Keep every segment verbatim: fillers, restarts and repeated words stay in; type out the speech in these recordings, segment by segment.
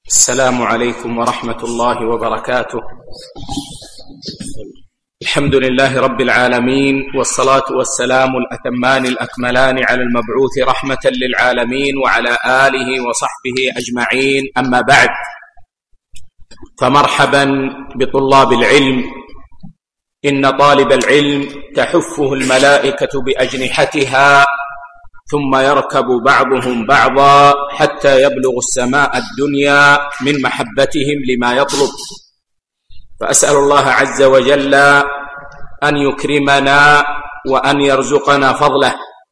السلام عليكم ورحمة الله وبركاته. الحمد لله رب العالمين، والصلاة والسلام الأتمان الأكملان على المبعوث رحمة للعالمين وعلى آله وصحبه أجمعين، أما بعد، فمرحبا بطلاب العلم. إن طالب العلم تحفه الملائكة بأجنحتها ثم يركب بعضهم بعضا حتى يبلغ السماء الدنيا من محبتهم لما يطلب. فأسأل الله عز وجل أن يكرمنا وأن يرزقنا فضله.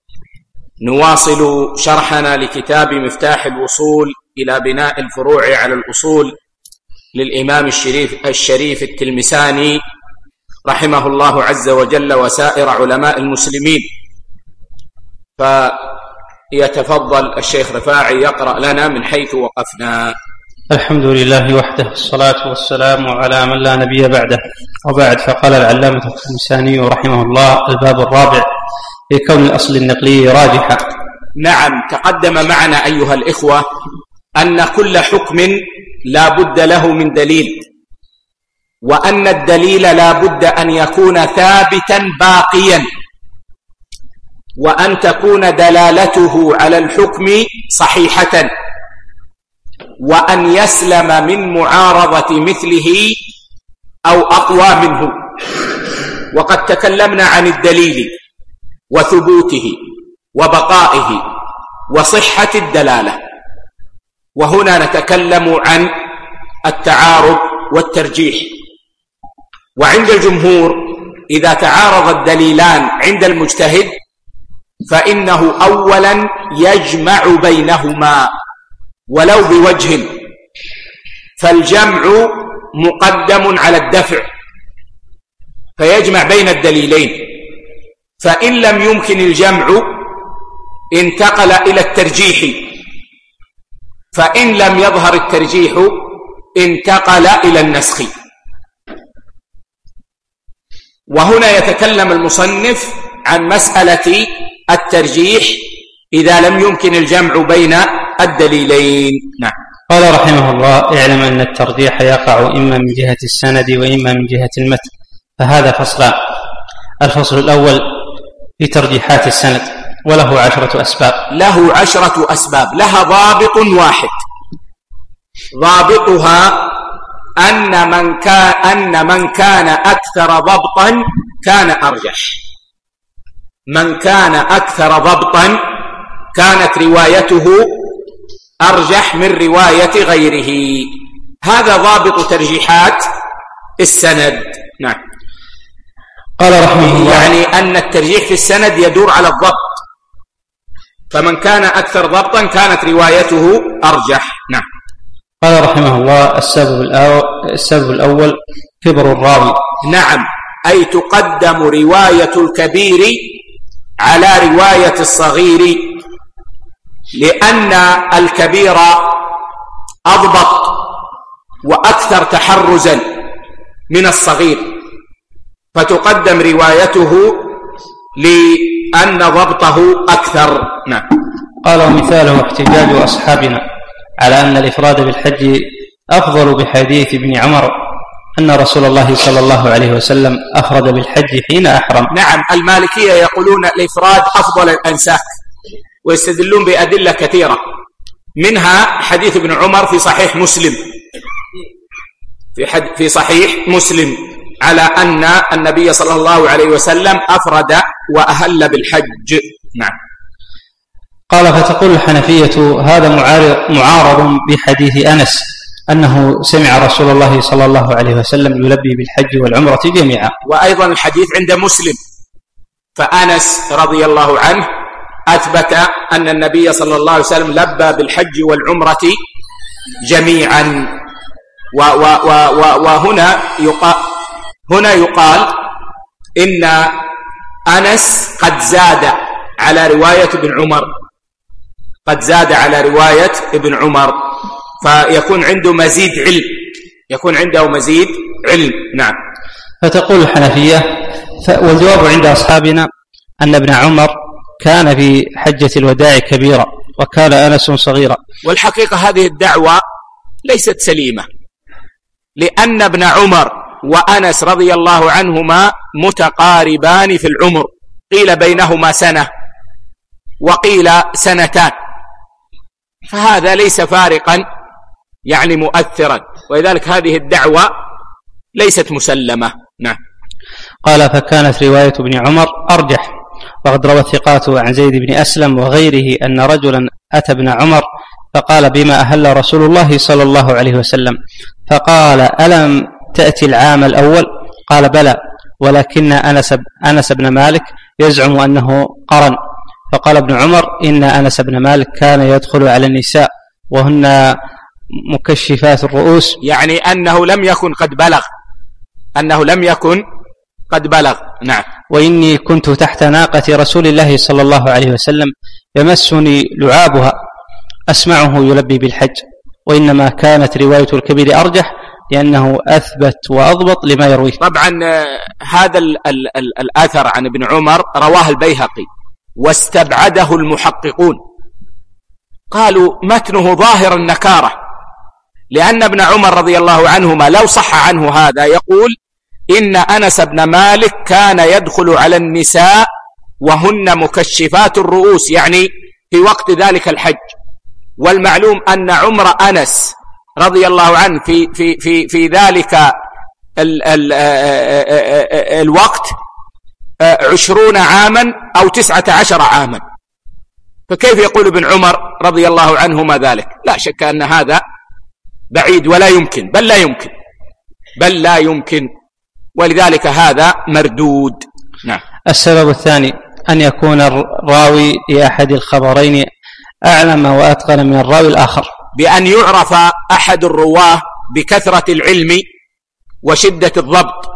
نواصل شرحنا لكتاب مفتاح الوصول إلى بناء الفروع على الأصول للإمام الشريف, الشريف التلمساني رحمه الله عز وجل وسائر علماء المسلمين. فيتفضل الشيخ رفاعي يقرأ لنا من حيث وقفنا. الحمد لله وحده، الصلاة والسلام على من لا نبي بعده، وبعد. فقال العلامة التلمساني رحمه الله: الباب الرابع في كون الأصل النقلي راجحا. نعم، تقدم معنا أيها الإخوة أن كل حكم لا بد له من دليل، وأن الدليل لا بد أن يكون ثابتا باقيا، وأن تكون دلالته على الحكم صحيحة، وأن يسلم من معارضة مثله أو أقوى منه. وقد تكلمنا عن الدليل وثبوته وبقائه وصحة الدلالة، وهنا نتكلم عن التعارض والترجيح. وعند الجمهور إذا تعارض الدليلان عند المجتهد فإنه أولا يجمع بينهما ولو بوجه، فالجمع مقدم على الدفع، فيجمع بين الدليلين. فإن لم يمكن الجمع انتقل إلى الترجيح، فإن لم يظهر الترجيح انتقل إلى النسخ. وهنا يتكلم المصنف عن مسألة الترجيح إذا لم يمكن الجمع بين الدليلين. نعم. قال رحمه الله: اعلم أن الترجيح يقع إما من جهة السند وإما من جهة المتن، فهذا فصلان. الفصل الأول في ترجيحات السند، وله عشرة أسباب. له عشرة أسباب، لها ضابط واحد، ضابطها أن من كان أن من كان أكثر ضبطا كان أرجح. من كان أكثر ضبطا كانت روايته أرجح من رواية غيره. هذا ضابط ترجيحات السند. نعم. قال رحمه الله: يعني أن الترجيح في السند يدور على الضبط، فمن كان أكثر ضبطا كانت روايته أرجح. نعم. قال رحمه الله: السبب الأول, السبب الأول كبر الراوي. نعم، أي تقدم رواية الكبير على رواية الصغير، لأن الكبير أضبط وأكثر تحرزا من الصغير، فتقدم روايته لأن ضبطه أكثر. نعم. قال: ومثاله احتجاج أصحابنا على أن الإفراد بالحج أفضل بحديث ابن عمر أن رسول الله صلى الله عليه وسلم أفرد بالحج حين أحرم. نعم، المالكية يقولون الإفراد أفضل الأنساك، ويستدلون بأدلة كثيرة، منها حديث ابن عمر في صحيح مسلم في, حد في صحيح مسلم على أن النبي صلى الله عليه وسلم أفرد وأهل بالحج. نعم. قال: فتقول الحنفية هذا معارض بحديث أنس أنه سمع رسول الله صلى الله عليه وسلم يلبي بالحج والعمرة جميعا. وأيضا الحديث عند مسلم، فأنس رضي الله عنه أثبت أن النبي صلى الله عليه وسلم لبى بالحج والعمرة جميعا. و و و و وهنا يقال هنا يقال إن أنس قد زاد على رواية ابن عمر، قد زاد على رواية ابن عمر، فيكون عنده مزيد علم، يكون عنده مزيد علم. نعم. فتقول الحنفية: والجواب عند أصحابنا أن ابن عمر كان في حجة الوداع كبيرا وكان أنس صغيرا. والحقيقة هذه الدعوة ليست سليمة، لأن ابن عمر وأنس رضي الله عنهما متقاربان في العمر، قيل بينهما سنة وقيل سنتان، فهذا ليس فارقا يعني مؤثرا، ولذلك هذه الدعوة ليست مسلمة. نعم. قال فكانت رواية ابن عمر أرجح، وقد روى الثقات عن زيد بن أسلم وغيره أن رجلا أتى ابن عمر فقال بما أهل رسول الله صلى الله عليه وسلم، فقال ألم تأتي العام الأول؟ قال بلى، ولكن أنس, أنس بن مالك يزعم أنه قرن. فقال ابن عمر إن أنس بن مالك كان يدخل على النساء وهن مكشفات الرؤوس، يعني أنه لم يكن قد بلغ، أنه لم يكن قد بلغ. نعم. وإني كنت تحت ناقة رسول الله صلى الله عليه وسلم يمسني لعابها أسمعه يلبي بالحج. وإنما كانت رواية الكبير أرجح لأنه أثبت وأضبط لما يرويه. طبعا هذا ال ال ال الأثر عن ابن عمر رواه البيهقي واستبعده المحققون، قالوا متنه ظاهر النكارة، لأن ابن عمر رضي الله عنهما لو صح عنه هذا يقول إن أنس بن مالك كان يدخل على النساء وهن مكشفات الرؤوس، يعني في وقت ذلك الحج. والمعلوم أن عمر أنس رضي الله عنه في, في, في, في ذلك ال ال الوقت عشرون عاما أو تسعة عشر عاما، فكيف يقول ابن عمر رضي الله عنهما ذلك؟ لا شك أن هذا بعيد ولا يمكن، بل لا يمكن بل لا يمكن ولذلك هذا مردود. نعم. السبب الثاني أن يكون الراوي لأحد الخبرين أعلم وأتقن من الراوي الآخر، بأن يعرف أحد الرواه بكثرة العلم وشدة الضبط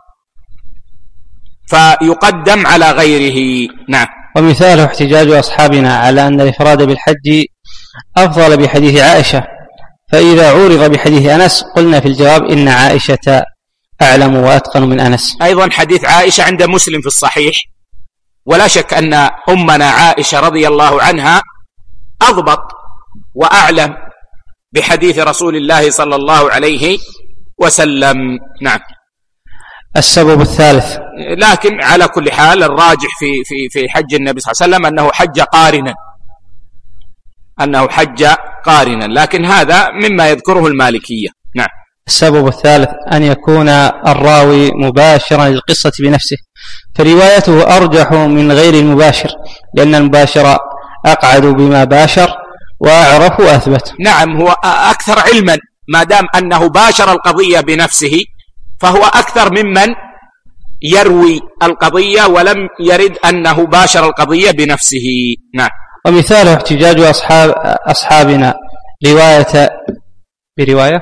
فيقدم على غيره. نعم. ومثاله احتجاج أصحابنا على أن الإفراد بالحج أفضل بحديث عائشة، فإذا عورض بحديث أنس قلنا في الجواب إن عائشة أعلم وأتقن من أنس. أيضا حديث عائشة عند مسلم في الصحيح، ولا شك أن أمنا عائشة رضي الله عنها أضبط وأعلم بحديث رسول الله صلى الله عليه وسلم. نعم. السبب الثالث، لكن على كل حال الراجح في في في حج النبي صلى الله عليه وسلم أنه حج قارنا، أنه حج قارنا، لكن هذا مما يذكره المالكية. نعم. السبب الثالث أن يكون الراوي مباشرا للقصة بنفسه، فروايته أرجح من غير المباشر، لأن المباشر أقعد بما باشر وأعرف وأثبت. نعم، هو أكثر علما، ما دام أنه باشر القضية بنفسه فهو أكثر ممن يروي القضية ولم يرد أنه باشر القضية بنفسه. نعم. ومثاله احتجاج أصحاب أصحابنا رواية برواية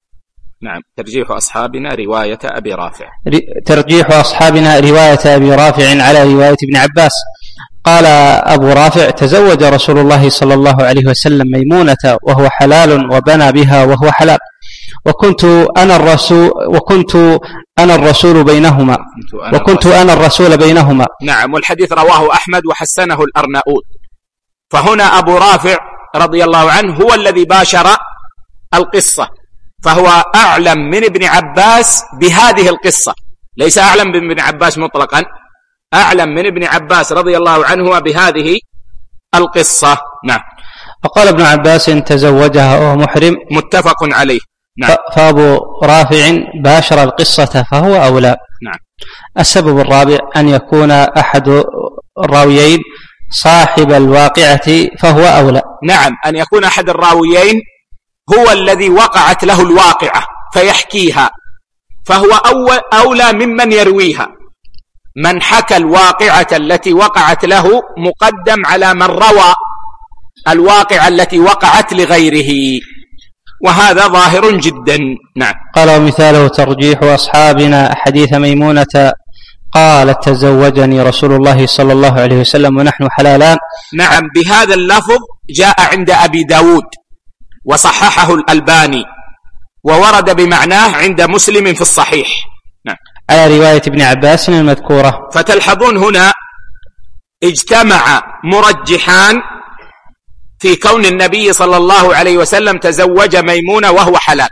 نعم ترجيح أصحابنا رواية أبي رافع ترجيح أصحابنا رواية أبي رافع على رواية ابن عباس. قال أبو رافع تزوج رسول الله صلى الله عليه وسلم ميمونة وهو حلال وبنى بها وهو حلال، وكنت أنا الرسول وكنت أنا الرسول بينهما وكنت أنا الرسول بينهما. نعم. والحديث رواه أحمد وحسنه الأرناؤوط. فهنا أبو رافع رضي الله عنه هو الذي باشر القصة، فهو أعلم من ابن عباس بهذه القصة، ليس أعلم من ابن عباس مطلقا، أعلم من ابن عباس رضي الله عنه بهذه القصة. نعم. فقال ابن عباس تزوجها وهو محرم، متفق عليه. نعم. فأبو رافع باشر القصة فهو أولى. نعم. السبب الرابع أن يكون أحد الراويين صاحب الواقعة فهو أولى. نعم، أن يكون أحد الراويين هو الذي وقعت له الواقعة فيحكيها، فهو أولى ممن يرويها. من حكى الواقعة التي وقعت له مقدم على من روى الواقعة التي وقعت لغيره، وهذا ظاهر جدا. نعم. قال ومثاله ترجيح أصحابنا حديث ميمونة قالت تزوجني رسول الله صلى الله عليه وسلم ونحن حلالان. نعم، بهذا اللفظ جاء عند أبي داود وصححه الألباني، وورد بمعناه عند مسلم في الصحيح. نعم. على رواية ابن عباس المذكورة. فتلحظون هنا اجتمع مرجحان في كون النبي صلى الله عليه وسلم تزوج ميمونة وهو حلال.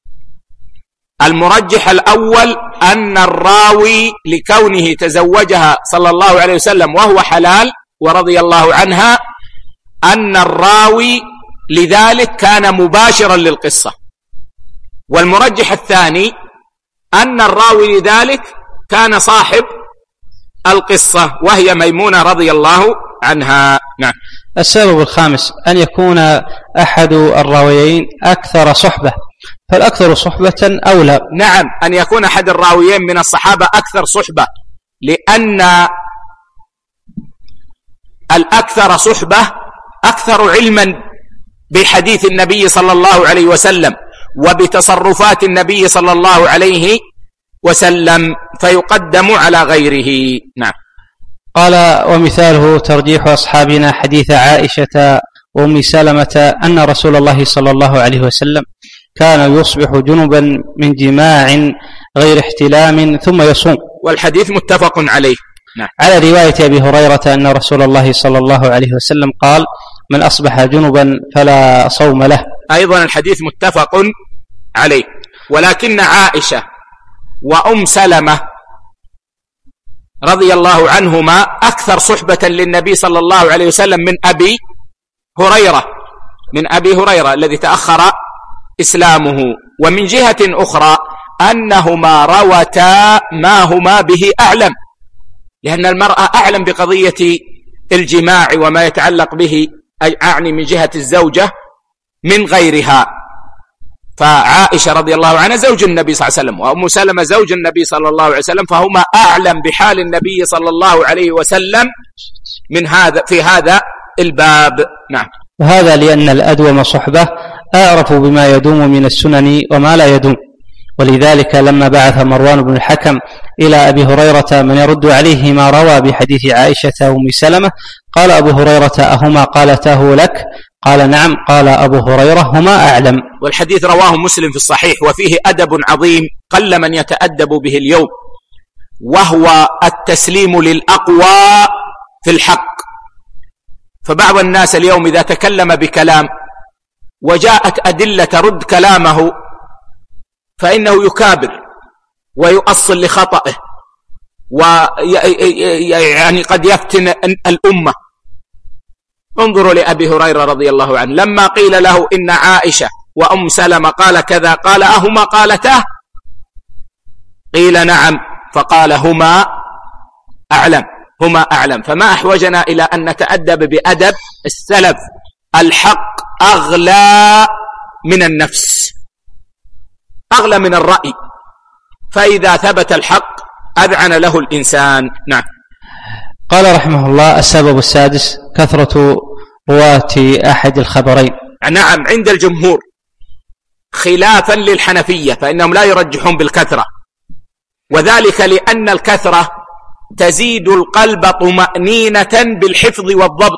المرجح الأول أن الراوي لكونه تزوجها صلى الله عليه وسلم وهو حلال ورضي الله عنها، أن الراوي لذلك كان مباشرا للقصة. والمرجح الثاني أن الراوي لذلك كان صاحب القصة وهي ميمونة رضي الله عنها. نعم. السبب الخامس أن يكون أحد الراويين أكثر صحبة، فالأكثر صحبة أولى. نعم، أن يكون أحد الراويين من الصحابة أكثر صحبة، لأن الأكثر صحبة أكثر علما بحديث النبي صلى الله عليه وسلم وبتصرفات النبي صلى الله عليه وسلم، فيقدم على غيره. نعم. قال: ومثاله ترجيح أصحابنا حديث عائشة وأم سلمة أن رسول الله صلى الله عليه وسلم كان يصبح جنبا من جماع غير احتلام ثم يصوم، والحديث متفق عليه. نعم. على رواية أبي هريرة أن رسول الله صلى الله عليه وسلم قال: من أصبح جنبا فلا صوم له. أيضا الحديث متفق عليه. ولكن عائشة وأم سلمة رضي الله عنهما أكثر صحبة للنبي صلى الله عليه وسلم من أبي هريرة من أبي هريرة الذي تأخر إسلامه. ومن جهة أخرى أنهما روتا ما هما به أعلم، لأن المرأة أعلم بقضية الجماع وما يتعلق به، أي أعني من جهة الزوجة من غيرها. فعائشة رضي الله عنها زوج النبي صلى الله عليه وسلم، وأم سلمة زوج النبي صلى الله عليه وسلم، فهما أعلم بحال النبي صلى الله عليه وسلم من هذا في هذا الباب. نعم. وهذا لأن الأدوم صحبة أعرف بما يدوم من السنن وما لا يدوم. ولذلك لما بعث مروان بن الحكم إلى أبي هريرة من يرد عليه ما روى بحديث عائشة وأم سلمة، قال أبو هريرة: أهما قالته لك؟ قال: نعم. قال أبو هريرة: هما أعلم. والحديث رواه مسلم في الصحيح، وفيه أدب عظيم قل من يتأدب به اليوم، وهو التسليم للأقوى في الحق. فبعض الناس اليوم إذا تكلم بكلام وجاءت أدلة ترد كلامه فإنه يكابر ويؤصل لخطئه، ويعني قد يفتن الأمة. انظروا لأبي هريرة رضي الله عنه لما قيل له إن عائشة وأم سلمة قال كذا، قال: أهما قالتاه؟ قيل: نعم. فقال: هما أعلم هما أعلم. فما أحوجنا إلى أن نتأدب بأدب السلف. الحق أغلى من النفس، أغلى من الرأي، فإذا ثبت الحق أذعن له الإنسان. نعم. قال رحمه الله: السبب السادس كثرة رواة أحد الخبرين. نعم، عند الجمهور خلافا للحنفية فإنهم لا يرجحون بالكثرة، وذلك لأن الكثرة تزيد القلب طمأنينة بالحفظ والضبط،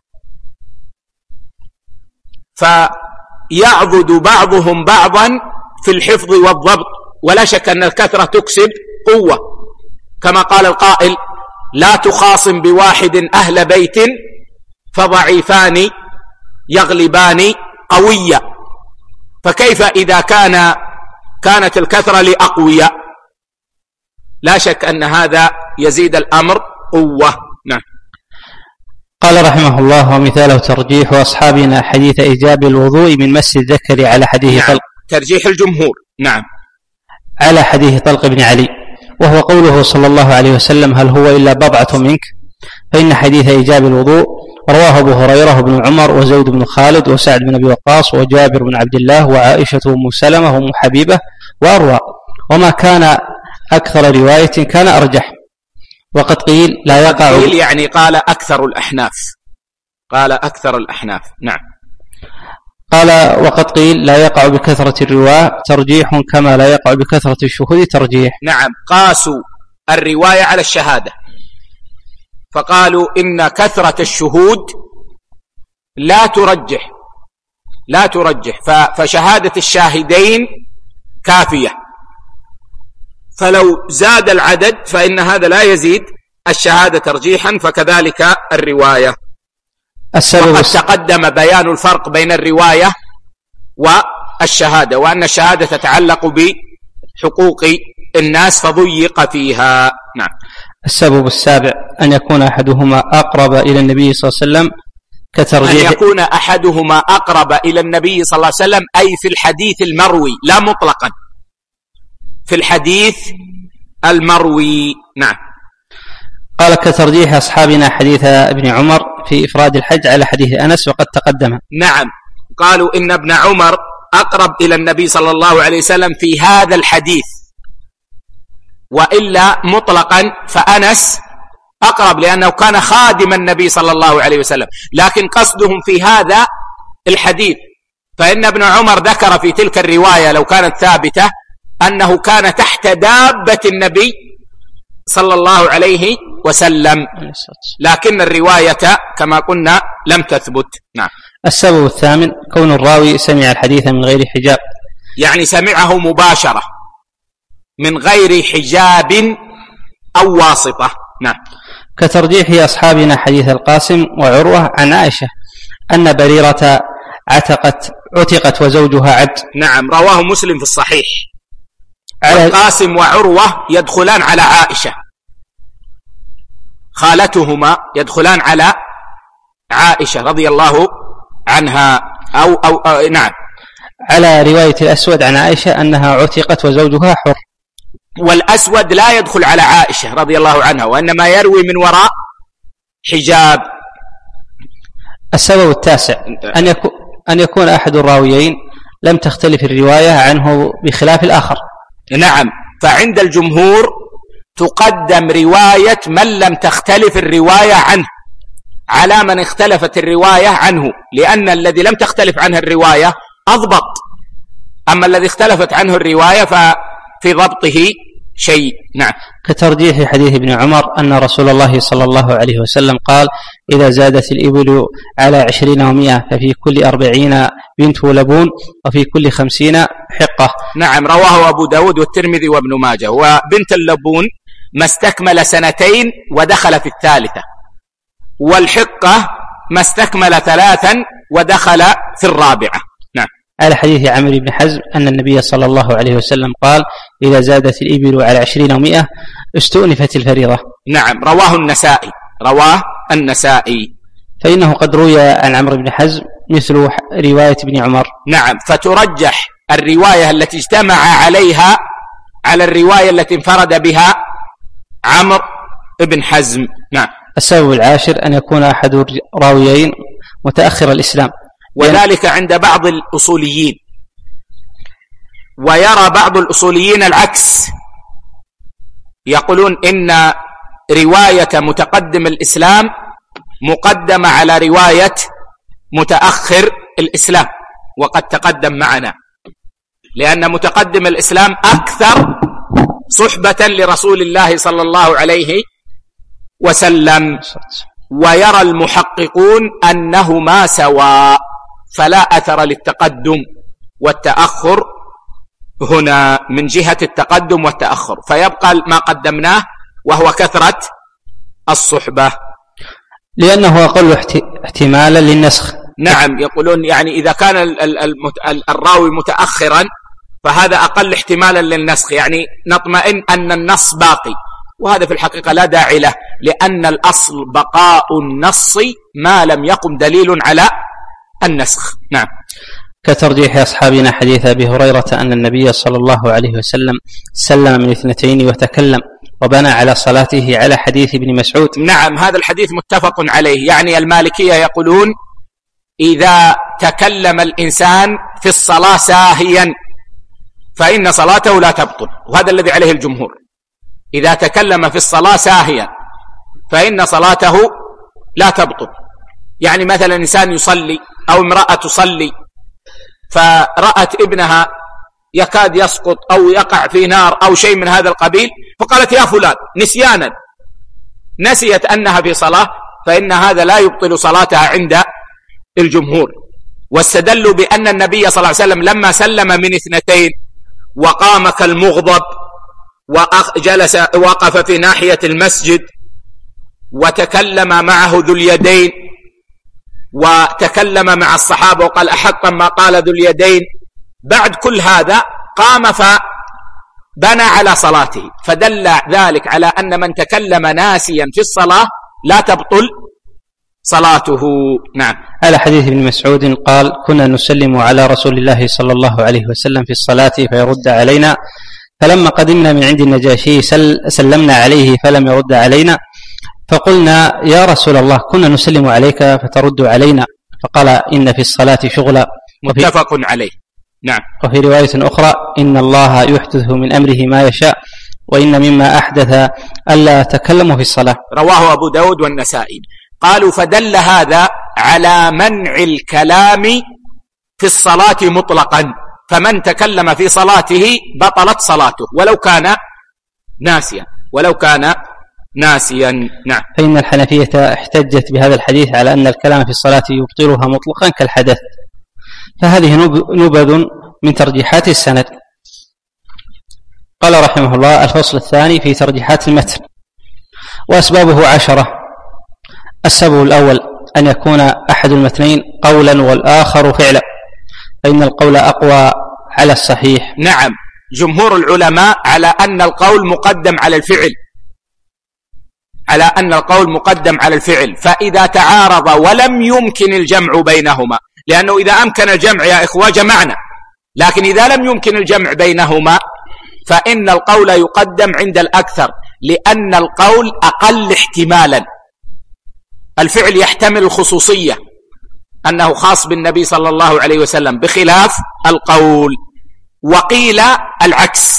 فيعضد بعضهم بعضا في الحفظ والضبط. ولا شك أن الكثرة تكسب قوة، كما قال القائل: لا تخاصم بواحد أهل بيت فضعيفان يغلبان قوية. فكيف إذا كان كانت الكثرة لأقوياء؟ لا شك أن هذا يزيد الأمر قوة. نعم. قال رحمه الله: ومثاله ترجيح أصحابنا حديث إيجاب الوضوء من مس الذكر على حديث نعم. طلق. ترجيح الجمهور. نعم. على حديث طلق بن علي، وهو قوله صلى الله عليه وسلم: هل هو إلا بضعة منك؟ فإن حديث إيجاب الوضوء رواه أبو هريرة وابن عمر وزيد بن خالد وسعد بن أبي وقاص وجابر بن عبد الله وعائشة وأم سلمة وأم حبيبة وأروى، وما كان أكثر رواية كان أرجح. وقد قيل لا يقع، قيل يعني قال أكثر الأحناف، قال أكثر الأحناف. نعم. قال: وقد قيل لا يقع بكثرة الرواة ترجيح كما لا يقع بكثرة الشهود ترجيح. نعم، قاسوا الرواية على الشهادة، فقالوا إن كثرة الشهود لا ترجح لا ترجح فشهادة الشاهدين كافية، فلو زاد العدد فإن هذا لا يزيد الشهادة ترجيحا، فكذلك الرواية. وقد تقدم بيان الفرق بين الرواية والشهادة، وأن الشهادة تتعلق بحقوق الناس فضيق فيها. نعم. السبب السابع أن يكون أحدهما أقرب إلى النبي صلى الله عليه وسلم كترجيح أن يكون أحدهما أقرب إلى النبي صلى الله عليه وسلم، أي في الحديث المروي لا مطلقا، في الحديث المروي. نعم. قال كترجيح أصحابنا حديث ابن عمر في إفراد الحج على حديث أنس وقد تقدم. نعم، قالوا إن ابن عمر أقرب إلى النبي صلى الله عليه وسلم في هذا الحديث، وإلا مطلقا فأنس أقرب لأنه كان خادم النبي صلى الله عليه وسلم، لكن قصدهم في هذا الحديث، فإن ابن عمر ذكر في تلك الرواية لو كانت ثابتة أنه كان تحت دابة النبي صلى الله عليه وسلم، لكن الرواية كما قلنا لم تثبت. نعم. السبب الثامن كون الراوي سمع الحديث من غير حجاب، يعني سمعه مباشرة من غير حجاب أو واسطة. نعم. كترجيح أصحابنا حديث القاسم وعروة عن عائشة أن بريرة عتقت عتقت وزوجها عبد. نعم، رواه مسلم في الصحيح. القاسم وعروة يدخلان على عائشة، خالتهما يدخلان على عائشة رضي الله عنها أو, أو, أو نعم، على رواية الأسود عن عائشة أنها عتقت وزوجها حر. والأسود لا يدخل على عائشة رضي الله عنها، وإنما يروي من وراء حجاب. السبب التاسع أن يكون, أن يكون أحد الراويين لم تختلف الرواية عنه بخلاف الآخر. نعم، فعند الجمهور تقدم رواية من لم تختلف الرواية عنه على من اختلفت الرواية عنه، لأن الذي لم تختلف عنه الرواية أضبط، أما الذي اختلفت عنه الرواية ففي ضبطه شيء. نعم. كترجيح حديث ابن عمر أن رسول الله صلى الله عليه وسلم قال إذا زادت الإبل على عشرين ومئة ففي كل أربعين بنت لبون وفي كل خمسين حقة. نعم، رواه أبو داود والترمذي وابن ماجه. وبنت اللبون ما استكمل سنتين ودخل في الثالثة، والحقة ما استكمل ثلاثا ودخل في الرابعة. نعم. على حديث عمرو بن حزم أن النبي صلى الله عليه وسلم قال إذا زادت الإبل على عشرين ومئة استؤنفت الفريضة. نعم، رواه النسائي رواه النسائي فإنه قد روي عن عمرو بن حزم مثل رواية ابن عمر. نعم، فترجح الرواية التي اجتمع عليها على الرواية التي انفرد بها عمرو بن حزم. نعم. السبب العاشر أن يكون أحد الراويين متأخر الإسلام، وذلك عند بعض الأصوليين، ويرى بعض الأصوليين العكس، يقولون إن رواية متقدم الإسلام مقدمة على رواية متأخر الإسلام، وقد تقدم معنا، لأن متقدم الإسلام أكثر صحبة لرسول الله صلى الله عليه وسلم. ويرى المحققون أنهما سواء، فلا أثر للتقدم والتأخر هنا من جهة التقدم والتأخر، فيبقى ما قدمناه وهو كثرة الصحبة، لأنه أقل احتمالا للنسخ. نعم، يقولون يعني إذا كان الراوي متأخرا فهذا أقل احتمالا للنسخ، يعني نطمئن أن النص باقي، وهذا في الحقيقة لا داعي له، لأن الأصل بقاء النص ما لم يقم دليل على النسخ. نعم. كترجيح أصحابنا حديث أبي هريرة أن النبي صلى الله عليه وسلم سلم من اثنتين وتكلم وبنى على صلاته على حديث ابن مسعود. نعم، هذا الحديث متفق عليه، يعني المالكية يقولون إذا تكلم الإنسان في الصلاة ساهيا فإن صلاته لا تبطل، وهذا الذي عليه الجمهور، إذا تكلم في الصلاة ساهيا فإن صلاته لا تبطل. يعني مثلا إنسان يصلي أو امرأة تصلي فرأت ابنها يكاد يسقط أو يقع في نار أو شيء من هذا القبيل، فقالت يا فلان نسيانا، نسيت أنها في صلاة، فإن هذا لا يبطل صلاتها عند الجمهور. واستدلوا بأن النبي صلى الله عليه وسلم لما سلم من اثنتين وقام كالمغضب وجلس وقف في ناحية المسجد وتكلم معه ذو اليدين وتكلم مع الصحابة وقال أحقا ما قال ذو اليدين، بعد كل هذا قام فبنى على صلاته، فدل ذلك على أن من تكلم ناسيا في الصلاة لا تبطل صلاته. نعم. على حديث ابن مسعود قال: كنا نسلم على رسول الله صلى الله عليه وسلم في الصلاة فيرد علينا، فلما قدمنا من عند النجاشي سلمنا عليه فلم يرد علينا، فقلنا: يا رسول الله كنا نسلم عليك فترد علينا، فقال: إن في الصلاة شغلا. متفق عليه. نعم. وفي رواية أخرى: إن الله يحدث من أمره ما يشاء، وإن مما أحدث ألا تكلموا في الصلاة. رواه أبو داود والنسائي. قالوا: فدل هذا على منع الكلام في الصلاة مطلقا، فمن تكلم في صلاته بطلت صلاته ولو كان ناسيا ولو كان ناسيا. نعم. فإن الحنفية احتجت بهذا الحديث على أن الكلام في الصلاة يبطلها مطلقا كالحدث، فهذه نبذ من ترجيحات السند. قال رحمه الله: الفصل الثاني في ترجيحات المتن، وأسبابه عشرة. السبب الأول أن يكون أحد المتنين قولا والآخر فعلا، فإن القول أقوى على الصحيح. نعم. جمهور العلماء على أن القول مقدم على الفعل، على أن القول مقدم على الفعل، فإذا تعارض ولم يمكن الجمع بينهما، لأنه إذا أمكن الجمع يا إخوة جمعنا، لكن إذا لم يمكن الجمع بينهما فإن القول يقدم عند الأكثر، لأن القول أقل احتمالا. الفعل يحتمل الخصوصية أنه خاص بالنبي صلى الله عليه وسلم بخلاف القول. وقيل العكس،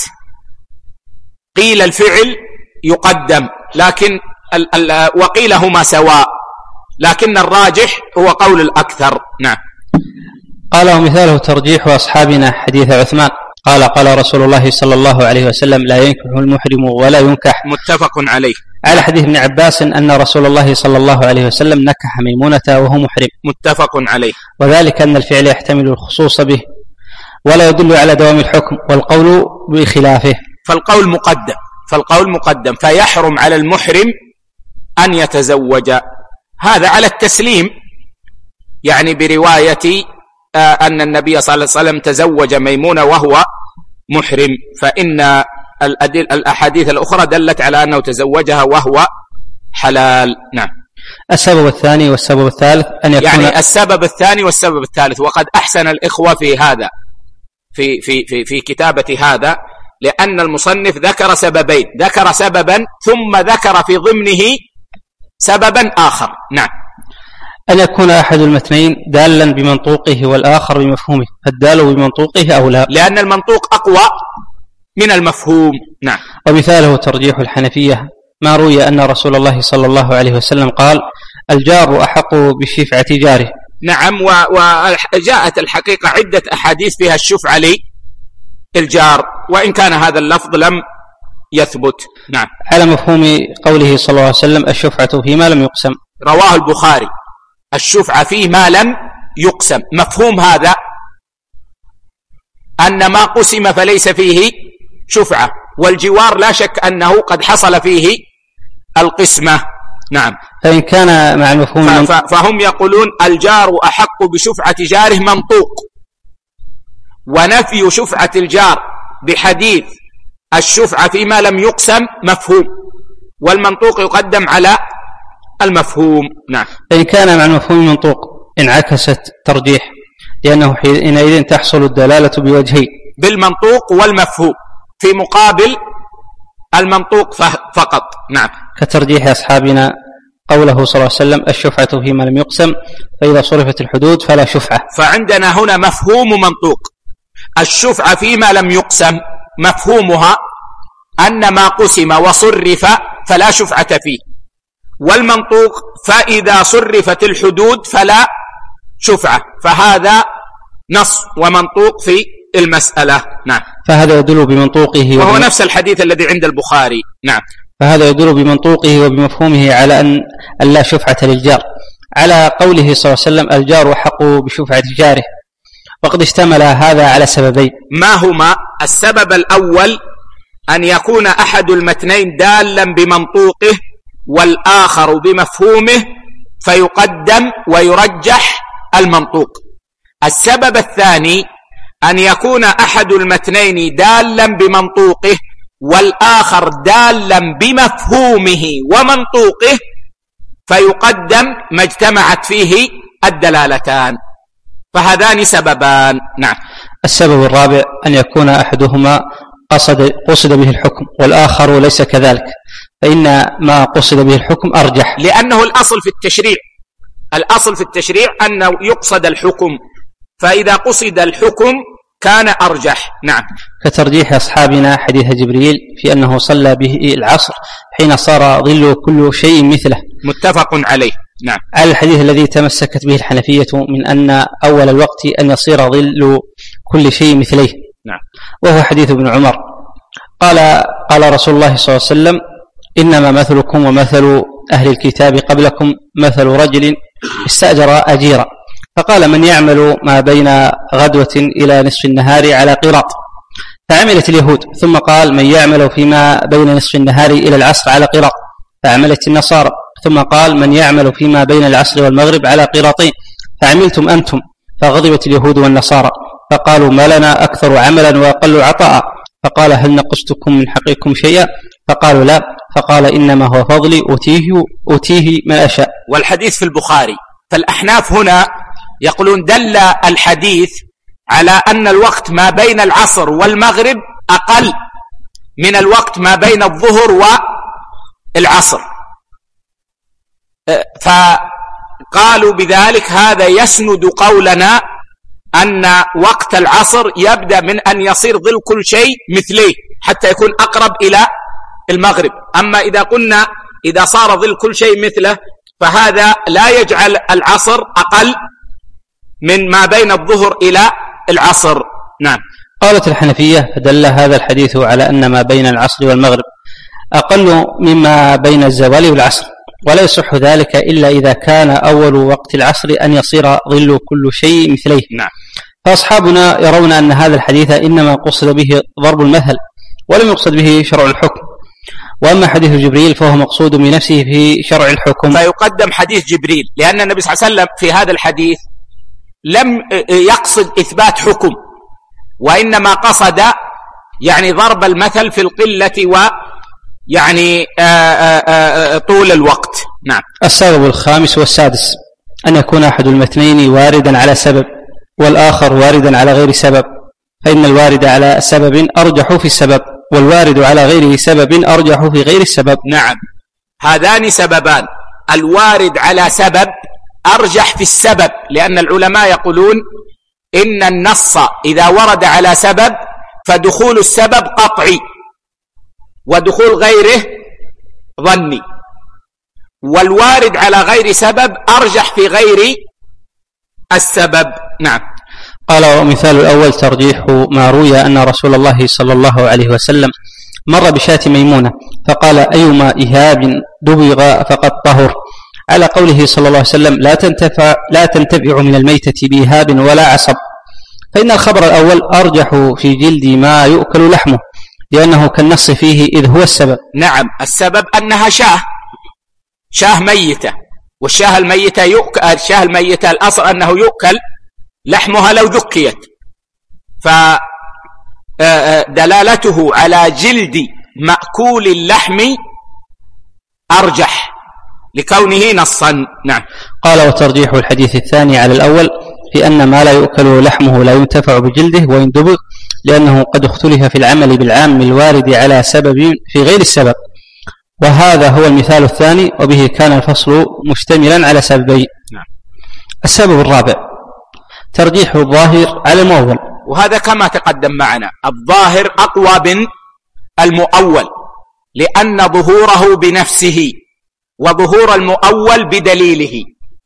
قيل الفعل يقدم لكن ال ال وقيل هما سواء، لكن الراجح هو قول الأكثر. نعم. قال: ومثاله ترجيح أصحابنا حديث عثمان قال: قال رسول الله صلى الله عليه وسلم: لا ينكح المحرم ولا ينكح. متفق عليه. على حديث ابن عباس أن رسول الله صلى الله عليه وسلم نكح ميمونة وهو محرم. متفق عليه. وذلك أن الفعل يحتمل الخصوص به ولا يدل على دوام الحكم، والقول بخلافه. فالقول مقدم فالقول مقدم فيحرم على المحرم أن يتزوج، هذا على التسليم، يعني برواية أن النبي صلى الله عليه وسلم تزوج ميمونة وهو محرم، فإن الأحاديث الأخرى دلت على أنه تزوجها وهو حلال. نعم. السبب الثاني والسبب الثالث أن يكون يعني السبب الثاني والسبب الثالث، وقد أحسن الإخوة في هذا في في في في كتابة هذا، لأن المصنف ذكر سببين، ذكر سببا ثم ذكر في ضمنه سببا آخر. نعم. أن يكون أحد المتنين دالا بمنطوقه والآخر بمفهومه، فالدال بمنطوقه أولى، لأن المنطوق أقوى من المفهوم. نعم. ومثاله ترجيح الحنفية ما روي أن رسول الله صلى الله عليه وسلم قال: الجار أحق بشفعة جاره. نعم. وجاءت الحقيقة عدة أحاديث فيها الشفعة للجار، وإن كان هذا اللفظ لم يثبت. نعم. على مفهوم قوله صلى الله عليه وسلم: الشفعة فيما لم يقسم. رواه البخاري: الشفعة فيما لم يقسم. مفهوم هذا أن ما قسم فليس فيه شفعة، والجوار لا شك أنه قد حصل فيه القسمة. نعم. فإن كان مع المفهوم فهم يقولون الجار أحق بشفعة جاره منطوق، ونفي شفعة الجار بحديث الشفعة فيما لم يقسم مفهوم، والمنطوق يقدم على المفهوم. نعم. فإن كان مع المفهوم منطوق انعكست ترجيح، لأنه حينئذ تحصل الدلالة بوجهين، بالمنطوق والمفهوم في مقابل المنطوق فقط. نعم. كترجيح أصحابنا قوله صلى الله عليه وسلم: الشفعة فيما لم يقسم، فإذا صرفت الحدود فلا شفعة. فعندنا هنا مفهوم منطوق. الشفعة فيما لم يقسم مفهومها أن ما قسم وصرف فلا شفعة فيه، والمنطوق فإذا صرفت الحدود فلا شفعة، فهذا نص ومنطوق في المسألة. نعم. فهذا يدل بمنطوقه وهو نفس الحديث الذي عند البخاري. نعم. فهذا يدل بمنطوقه وبمفهومه على أن لا شفعة للجار، على قوله صلى الله عليه وسلم: الجار حق بشفعة جاره. وقد اشتمل هذا على سببين. ما هما؟ السبب الأول أن يكون أحد المتنين دالا بمنطوقه والآخر بمفهومه، فيقدم ويرجح المنطوق. السبب الثاني أن يكون أحد المتنين دالا بمنطوقه والآخر دالا بمفهومه ومنطوقه، فيقدم ما اجتمعت فيه الدلالتان. فهذان سببان. نعم. السبب الرابع أن يكون أحدهما قصد, قصد به الحكم والآخر ليس كذلك، فإن ما قصد به الحكم أرجح، لأنه الأصل في التشريع الأصل في التشريع أنه يقصد الحكم، فإذا قصد الحكم كان أرجح. نعم. كترجيح أصحابنا حديث جبريل في أنه صلى به العصر حين صار ظل كل شيء مثله، متفق عليه. نعم. على الحديث الذي تمسكت به الحنفية من أن أول الوقت أن يصير ظل كل شيء مثليه. نعم. وهو حديث ابن عمر قال قال رسول الله صلى الله عليه وسلم: إنما مثلكم ومثل أهل الكتاب قبلكم مثل رجل استأجر أجيرا، فقال: من يعمل ما بين غدوة إلى نصف النهار على قراط، فعملت اليهود. ثم قال: من يعمل فيما بين نصف النهار إلى العصر على قراط، فعملت النصارى. ثم قال: من يعمل فيما بين العصر والمغرب على قراطين، فعملتم أنتم. فغضبت اليهود والنصارى فقالوا: ما لنا أكثر عملا وأقل عطاء. فقال: هل نقصتكم من حقكم شيئا؟ فقالوا: لا. فقال: إنما هو فضلي أوتيه, أوتيه ما أشاء. والحديث في البخاري. فالأحناف هنا يقولون دل الحديث على أن الوقت ما بين العصر والمغرب أقل من الوقت ما بين الظهر والعصر، فقالوا بذلك هذا يسند قولنا أن وقت العصر يبدأ من أن يصير ظل كل شيء مثليه حتى يكون أقرب إلى المغرب. أما إذا قلنا إذا صار ظل كل شيء مثله فهذا لا يجعل العصر أقل من ما بين الظهر إلى العصر. نعم. قالت الحنفية: فدل هذا الحديث على أن ما بين العصر والمغرب أقل مما بين الزوال والعصر، ولا يصح ذلك إلا إذا كان أول وقت العصر أن يصير ظل كل شيء مثليه. نعم. فأصحابنا يرون أن هذا الحديث إنما قصد به ضرب المثل ولم يقصد به شرع الحكم، وأما حديث جبريل فهو مقصود بنفسه في شرع الحكم، فيقدم حديث جبريل، لأن النبي صلى الله عليه وسلم في هذا الحديث لم يقصد إثبات حكم، وإنما قصد يعني ضرب المثل في القلة ويعني طول الوقت. نعم. السبب الخامس والسادس أن يكون أحد المتنين واردا على سبب والآخر واردا على غير سبب، فإن الوارد على سبب أرجح في السبب، والوارد على غير سبب أرجح في غير السبب. نعم. هذان سببان. الوارد على سبب أرجح في السبب، لأن العلماء يقولون إن النص إذا ورد على سبب فدخول السبب قطعي ودخول غيره ظني، والوارد على غير سبب أرجح في غير السبب. نعم. قال: ومثال الأول ترجيح ما روي أن رسول الله صلى الله عليه وسلم مر بشاة ميمونة فقال: أيما إهاب دبغ فقد طهر، على قوله صلى الله عليه وسلم: لا تنتفع, لا تنتفع من الميتة بإهاب ولا عصب، فإن الخبر الأول أرجح في جلد ما يؤكل لحمه، لأنه كالنص فيه إذ هو السبب. نعم. السبب أنها شاه شاه ميتة، والشاه الميتة يؤكل، الشاه الميتة الأصل أنه يؤكل لحمها لو ذكيت، فدلالته على جلد مأكول اللحم أرجح لكونه نصا. نعم. قال: وترجيح الحديث الثاني على الأول في أن ما لا يؤكل لحمه لا ينتفع بجلده وإن دبغ، لأنه قد اختلف في العمل بالعام الوارد على سبب في غير السبب، وهذا هو المثال الثاني، وبه كان الفصل مشتملا على سببين. نعم. السبب الرابع ترجيح الظاهر على المؤول، وهذا كما تقدم معنا، الظاهر أقوى من المؤول لأن ظهوره بنفسه وظهور المؤول بدليله،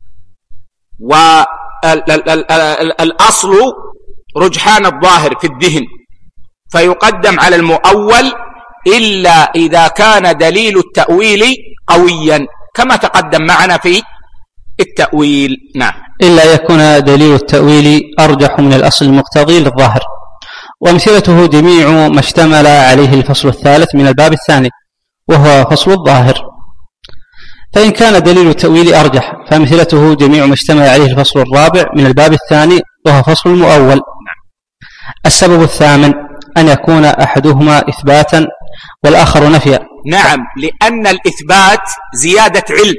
والأصل رجحان الظاهر في الذهن فيقدم على المؤول إلا إذا كان دليل التأويل قويا كما تقدم معنا في التأويل. نعم. إلا يكون دليل التأويل أرجح من الأصل المقتضي للظاهر، وأمثلته جميع ما اشتمل عليه الفصل الثالث من الباب الثاني وهو فصل الظاهر. فإن كان دليل التأويل أرجح فأمثلته جميع ما اشتمل عليه الفصل الرابع من الباب الثاني وهو فصل المؤول. السبب الثامن أن يكون أحدهما إثباتا والآخر نفيا. نعم، لأن الإثبات زيادة علم،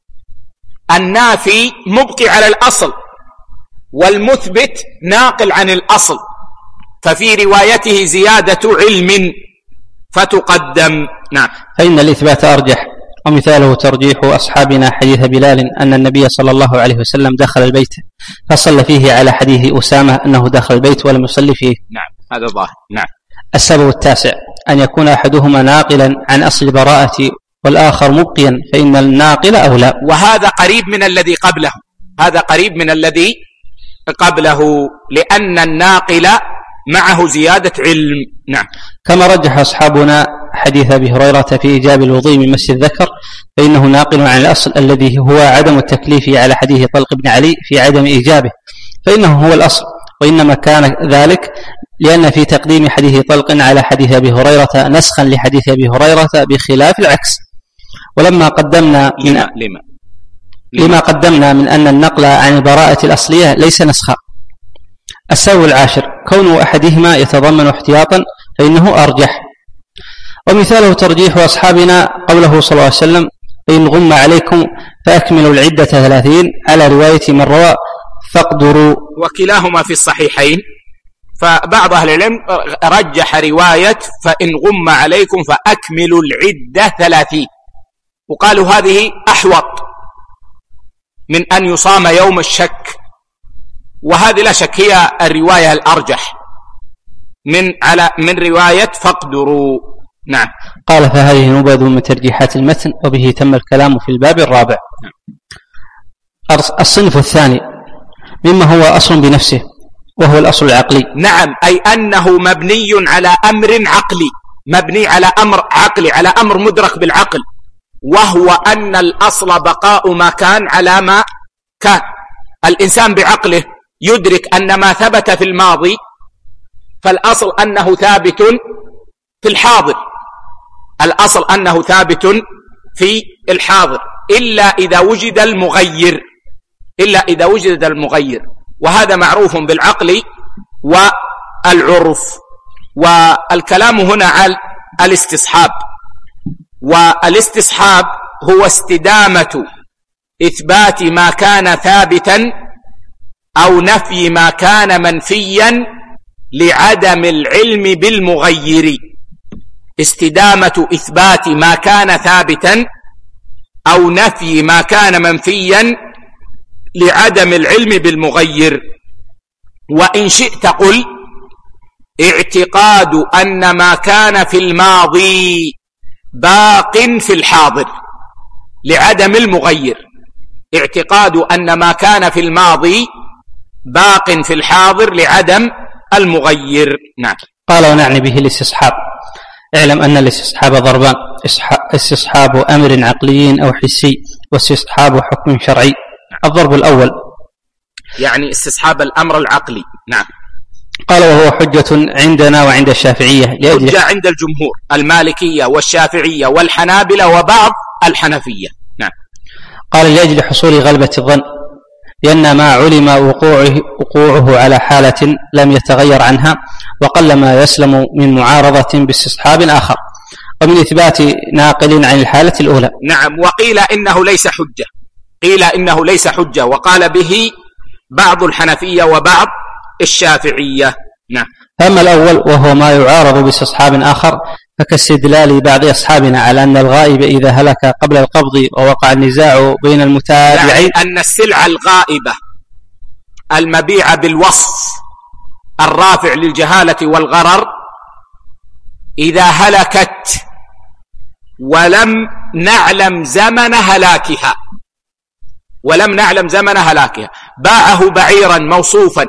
النافي مبقي على الأصل والمثبت ناقل عن الأصل، ففي روايته زيادة علم فتقدم. نعم. فإن الإثبات أرجح، ومثاله ترجيح أصحابنا حديث بلال أن النبي صلى الله عليه وسلم دخل البيت فصلى فيه على حديث أسامة أنه دخل البيت ولم يصلي فيه. نعم، هذا ظاهر. نعم. السبب التاسع أن يكون أحدهما ناقلا عن أصل البراءة والآخر مبقيا، فإن الناقل أولى. وهذا قريب من الذي قبله، هذا قريب من الذي قبله، لأن الناقل معه زيادة علم. نعم. كما رجح أصحابنا حديث أبي هريرة في إيجاب الوضوء من مس الذكر فإنه ناقل عن الأصل الذي هو عدم التكليف على حديث طلق بن علي في عدم إيجابه، فإنه هو الأصل، وإنما كان ذلك لأن في تقديم حديث طلق على حديث أبي هريرة نسخا لحديث أبي هريرة بخلاف العكس. ولما قدمنا من لما, لما. لما قدمنا من أن النقل عن البراءة الأصلية ليس نسخا. السبب العاشر كون أحدهما يتضمن احتياطا فإنه أرجح، ومثاله ترجيح أصحابنا قوله صلى الله عليه وسلم فإن غم عليكم فأكملوا العدة ثلاثين على رواية من روى فاقدروا، وكلاهما في الصحيحين. فبعض أهل العلم رجح رواية فإن غم عليكم فأكملوا العدة ثلاثين، وقالوا هذه أحوط من أن يصام يوم الشك، وهذه لا شك هي الرواية الأرجح من على من رواية فاقدروا. نعم. قال فهذه نبذ من ترجيحات المتن وبه تم الكلام في الباب الرابع. نعم. الصنف الثاني مما هو أصل بنفسه وهو الأصل العقلي. نعم، أي أنه مبني على أمر عقلي، مبني على أمر عقلي، على أمر مدرك بالعقل، وهو أن الأصل بقاء ما كان على ما كان. الإنسان بعقله يدرك أن ما ثبت في الماضي فالأصل أنه ثابت في الحاضر، الأصل أنه ثابت في الحاضر إلا إذا وجد المغير، إلا إذا وجد المغير، وهذا معروف بالعقل والعرف. والكلام هنا على الاستصحاب، والاستصحاب هو استدامة إثبات ما كان ثابتا أو نفي ما كان منفيا لعدم العلم بالمغير، استدامة إثبات ما كان ثابتا أو نفي ما كان منفيا لعدم العلم بالمغير. وإن شئت قل اعتقاد أن ما كان في الماضي باق في الحاضر لعدم المغير، اعتقاد أن ما كان في الماضي باق في الحاضر لعدم المغير. نعم. قال ونعني به الاستصحاب. اعلم أن الاستصحاب ضربان، استصحاب أمر عقلي أو حسي، واستصحاب حكم شرعي. الضرب الأول يعني استصحاب الأمر العقلي. نعم. قال وهو حجة عندنا وعند الشافعية، حجة عند الجمهور المالكية والشافعية والحنابلة وبعض الحنفية. نعم. قال لأجل حصول غلبة الظن، لأن ما علم وقوعه, وقوعه على حالة لم يتغير عنها، وقل ما يسلم من معارضة باستصحاب آخر ومن إثبات ناقل عن الحالة الأولى. نعم. وقيل إنه ليس حجة، قيل إنه ليس حجة، وقال به بعض الحنفية وبعض الشافعية. نعم. أما الأول وهو ما يعارض باستصحاب آخر فكاستدلال بعض أصحابنا على أن الغائب إذا هلك قبل القبض ووقع النزاع بين المتابعين، يعني أن السلعة الغائبة المبيعة بالوصف الرافع للجهالة والغرر إذا هلكت ولم نعلم زمن هلاكها ولم نعلم زمن هلاكها باعه بعيرا موصوفا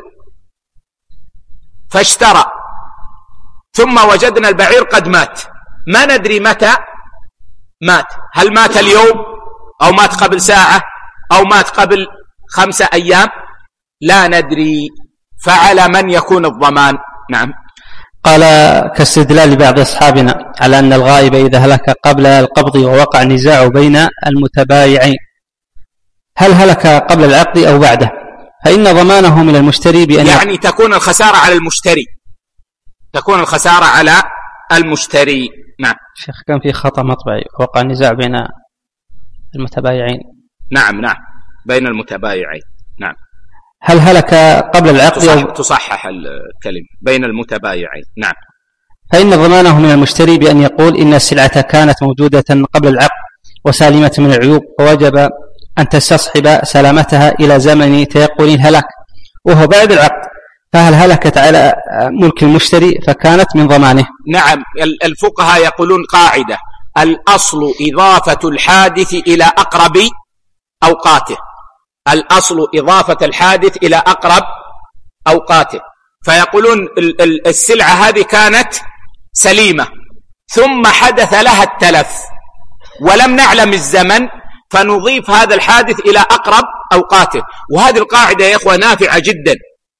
فاشترى، ثم وجدنا البعير قد مات، ما ندري متى مات، هل مات اليوم أو مات قبل ساعة أو مات قبل خمسة أيام، لا ندري، فعلى من يكون الضمان؟ نعم. قال كاستدلال بعض أصحابنا على أن الغائب إذا هلك قبل القبض ووقع نزاع بين المتبايعين هل هلك قبل العقد أو بعده فإن ضمانه من المشتري بأن يعني تكون الخسارة على المشتري تكون الخسارة على المشتري. نعم. شيخ كان في خطأ مطبعي وقع نزاع بين المتبايعين. نعم نعم بين المتبايعين. نعم. هل هلك قبل العقد تصحح, تصحح الكلمة بين المتبايعين. نعم. فإن ضمانه من المشتري بأن يقول إن السلعة كانت موجودة قبل العقد وسالمة من العيوب ووجب أن تستصحب سلامتها إلى زمن تيقن الهلاك وهو بعد العقد فهل هلكت على ملك المشتري فكانت من ضمانه. نعم. الفقهاء يقولون قاعدة الأصل إضافة الحادث إلى أقرب أوقاته الأصل إضافة الحادث إلى أقرب أوقاته فيقولون السلعة هذه كانت سليمة ثم حدث لها التلف ولم نعلم الزمن فنضيف هذا الحادث إلى أقرب أوقاته. وهذه القاعدة يا إخوة نافعة جدا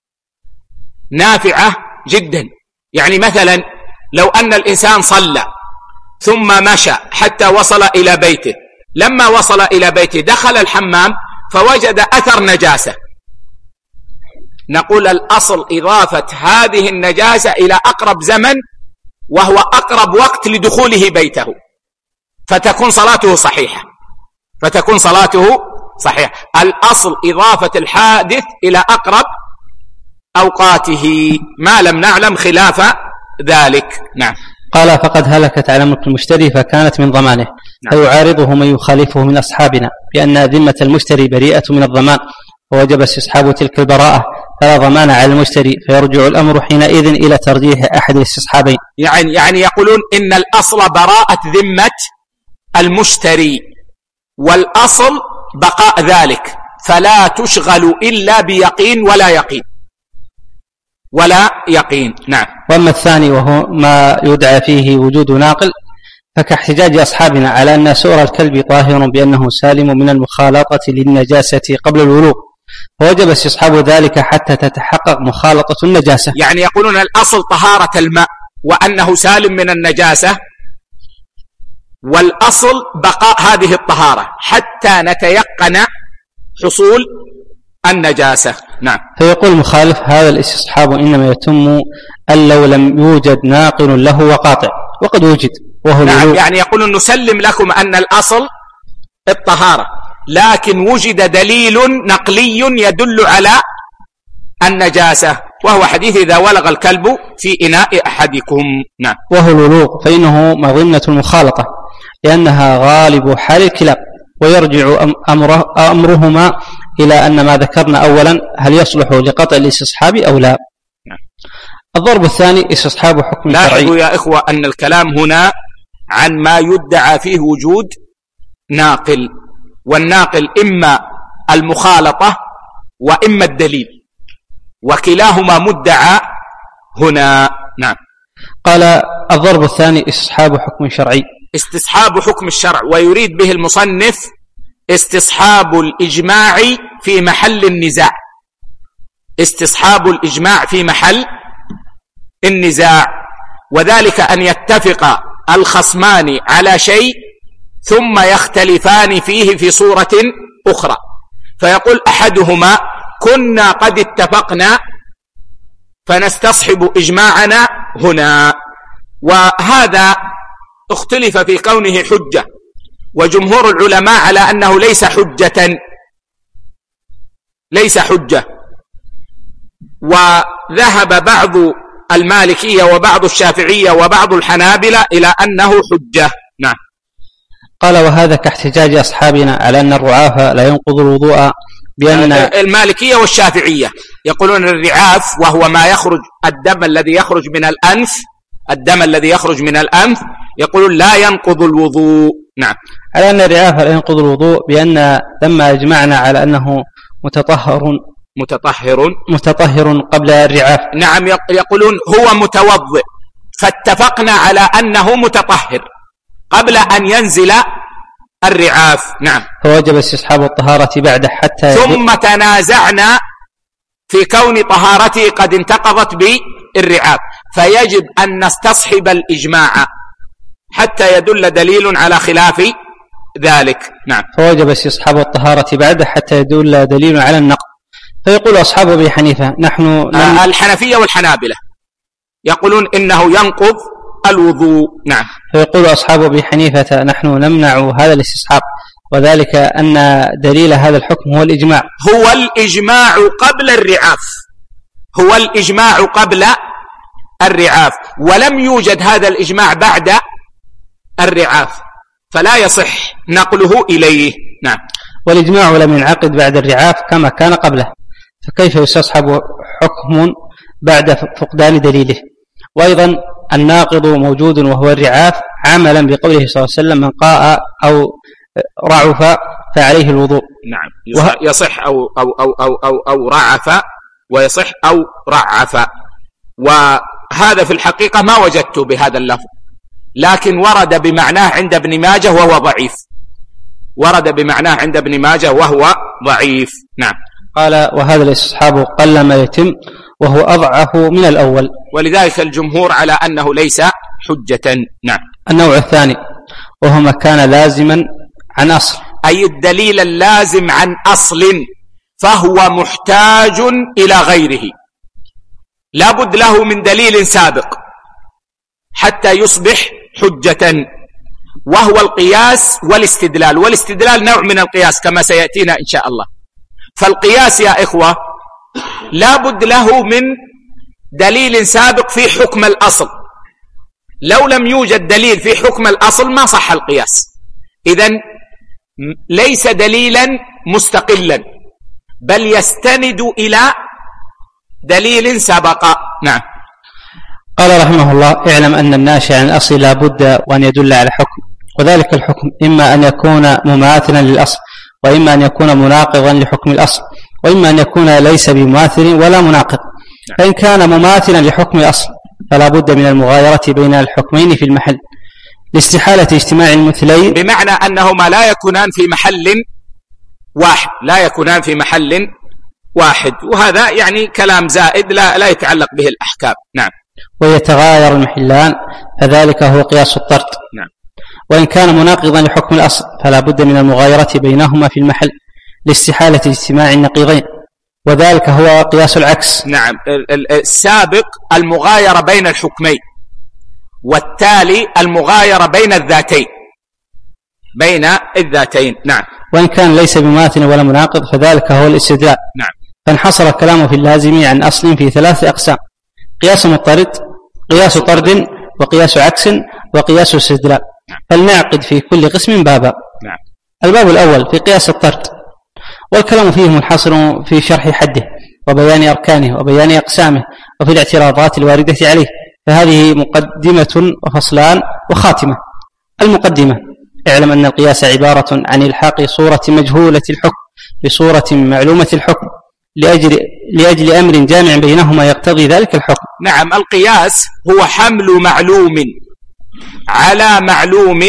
نافعة جدا. يعني مثلا لو أن الإنسان صلى ثم مشى حتى وصل إلى بيته لما وصل إلى بيته دخل الحمام فوجد أثر نجاسة نقول الأصل إضافة هذه النجاسة إلى أقرب زمن وهو أقرب وقت لدخوله بيته فتكون صلاته صحيحة فتكون صلاته صحيحة. الأصل إضافة الحادث إلى أقرب أوقاته ما لم نعلم خلاف ذلك. نعم. قال فقد هلكت على ملك المشتري فكانت من ضمانه. نعم. فيعارضه من يخالفه من أصحابنا بأن ذمة المشتري بريئة من الضمان ووجب استصحاب تلك البراءة فلا ضمان على المشتري فيرجع الأمر حينئذ إلى ترجيح أحد الاستصحابين. يعني, يعني يقولون إن الأصل براءة ذمة المشتري والأصل بقاء ذلك فلا تشغل إلا بيقين ولا يقين ولا يقين. نعم. وأما الثاني وهو ما يدعى فيه وجود ناقل فكاحتجاج أصحابنا على أن سؤر الكلب طاهر بأنه سالم من المخالطة للنجاسة قبل الولوغ فوجب استصحاب ذلك حتى تتحقق مخالطة النجاسة. يعني يقولون الأصل طهارة الماء وأنه سالم من النجاسة والأصل بقاء هذه الطهارة حتى نتيقن حصول النجاسة. نعم. فيقول المخالف هذا الاستصحاب إنما يتم أن لو لم يوجد ناقل له وقاطع وقد وجد وهو نعم. يعني يقولون نسلم لكم أن الأصل الطهارة لكن وجد دليل نقلي يدل على النجاسة وهو حديث إذا ولغ الكلب في إناء أحدكم. نعم. وهو الولوغ فإنه مظنة المخالطة لأنها غالب حال الكلاب ويرجع أمره أمرهما إلى أن ما ذكرنا أولا هل يصلح لقطع الاستصحاب أو لا. نعم. الضرب الثاني استصحاب حكم شرعي. لاحظوا يا إخوة أن الكلام هنا عن ما يدعى فيه وجود ناقل والناقل إما المخالطة وإما الدليل وكلاهما مدعى هنا. نعم. قال الضرب الثاني استصحاب حكم شرعي استصحاب حكم الشرع ويريد به المصنف استصحاب الإجماع في محل النزاع استصحاب الإجماع في محل النزاع وذلك أن يتفق الخصمان على شيء ثم يختلفان فيه في صورة أخرى فيقول أحدهما كنا قد اتفقنا فنستصحب إجماعنا هنا وهذا اختلف في كونه حجة وجمهور العلماء على أنه ليس حجة ليس حجة وذهب بعض المالكية وبعض الشافعية وبعض الحنابلة إلى أنه حجة. نعم. قال وهذا كاحتجاج أصحابنا على أن الرعاف لا ينقض الوضوء بأن المالكية والشافعية يقولون الرعاف وهو ما يخرج الدم الذي يخرج من الأنف الدم الذي يخرج من الأنف يقولون لا ينقض الوضوء. نعم. على أن الرعاف لا ينقض الوضوء بأن لما أجمعنا على أنه متطهر متطهر متطهر قبل الرعاف. نعم. يقولون هو متوضئ فاتفقنا على أنه متطهر قبل أن ينزل الرعاف. نعم. فوجب استصحاب الطهارة بعد حتى ثم تنازعنا في كون طهارته قد انتقضت بالرعاف فيجب أن نستصحب الإجماع حتى يدل دليل على خلاف ذلك. نعم. فوجب استصحاب الطهارة بعده حتى يدل دليل على النقض. فيقول أصحاب أبي حنيفة نحن لم... الحنفية والحنابلة يقولون إنه ينقض الوضوء. نعم. فيقول أصحاب أبي حنيفة نحن نمنع هذا الاستصحاب، وذلك أن دليل هذا الحكم هو الإجماع. هو الإجماع قبل الرعاف، هو الإجماع قبل الرعاف، ولم يوجد هذا الإجماع بعد الرعاف، فلا يصح نقله إليه. نعم. والإجماع لم ينعقد بعد الرعاف كما كان قبله، فكيف يستصحب حكم بعد فقدان دليله؟ وأيضا الناقض موجود وهو الرعاف، عملا بقوله صلى الله عليه وسلم من قاء أو رعف فعليه الوضوء. نعم. يصح أو, أو, أو, أو, أو, أو رعف، ويصح أو رعف. وهذا في الحقيقة ما وجدت بهذا اللفظ، لكن ورد بمعناه عند ابن ماجه وهو ضعيف، ورد بمعناه عند ابن ماجه وهو ضعيف. نعم. قال وهذا الاستصحاب قل ما يتم وهو أضعف من الأول، ولذلك الجمهور على أنه ليس حجة. نعم. النوع الثاني وهو ما كان لازما عن أصل، أي الدليل اللازم عن أصل، فهو محتاج إلى غيره، لا بد له من دليل سابق حتى يصبح حجة، وهو القياس والاستدلال. والاستدلال نوع من القياس كما سيأتينا إن شاء الله. فالقياس يا إخوة لا بد له من دليل سابق في حكم الأصل، لو لم يوجد دليل في حكم الأصل ما صح القياس، إذن ليس دليلا مستقلا بل يستند إلى دليل سبق. نعم. قال رحمه الله اعلم أن الناشئ عن الأصل لا بد وأن يدل على حكم، وذلك الحكم إما أن يكون مماثلا للأصل، وإما أن يكون مناقضا لحكم الأصل، وإما أن يكون ليس بمماثل ولا مناقض. فإن كان مماثلا لحكم الأصل فلا بد من المغايرة بين الحكمين في المحل لاستحالة اجتماع المثلين، بمعنى أنهما لا يكونان في محل واحد، لا يكونان في محل واحد، وهذا يعني كلام زائد لا, لا يتعلق به الأحكام. نعم. ويتغاير المحلان فذلك هو قياس الطرد. نعم. وإن كان مناقضا لحكم الأصل فلا بد من المغايرة بينهما في المحل لاستحالة اجتماع النقيضين، وذلك هو قياس العكس. نعم. السابق المغايرة بين الحكمين، والتالي المغايرة بين الذاتين، بين الذاتين. نعم. وإن كان ليس بمماثل ولا مناقض فذلك هو الاستدلال. نعم. فانحصر الكلام في اللازم عن أصل في ثلاث أقسام: قياس مضطرد، قياس طرد، وقياس عكس، وقياس استدلال. نعم. فلنعقد في كل قسم بابا. نعم. الباب الأول في قياس الطرد، والكلام فيه منحصر في شرح حده وبيان أركانه وبيان أقسامه وفي الاعتراضات الواردة عليه، فهذه مقدمة وفصلان وخاتمة. المقدمة: اعلم أن القياس عبارة عن إلحاق صورة مجهولة الحكم بصورة معلومة الحكم لأجل, لأجل أمر جامع بينهما يقتضي ذلك الحكم. نعم. القياس هو حمل معلوم على معلوم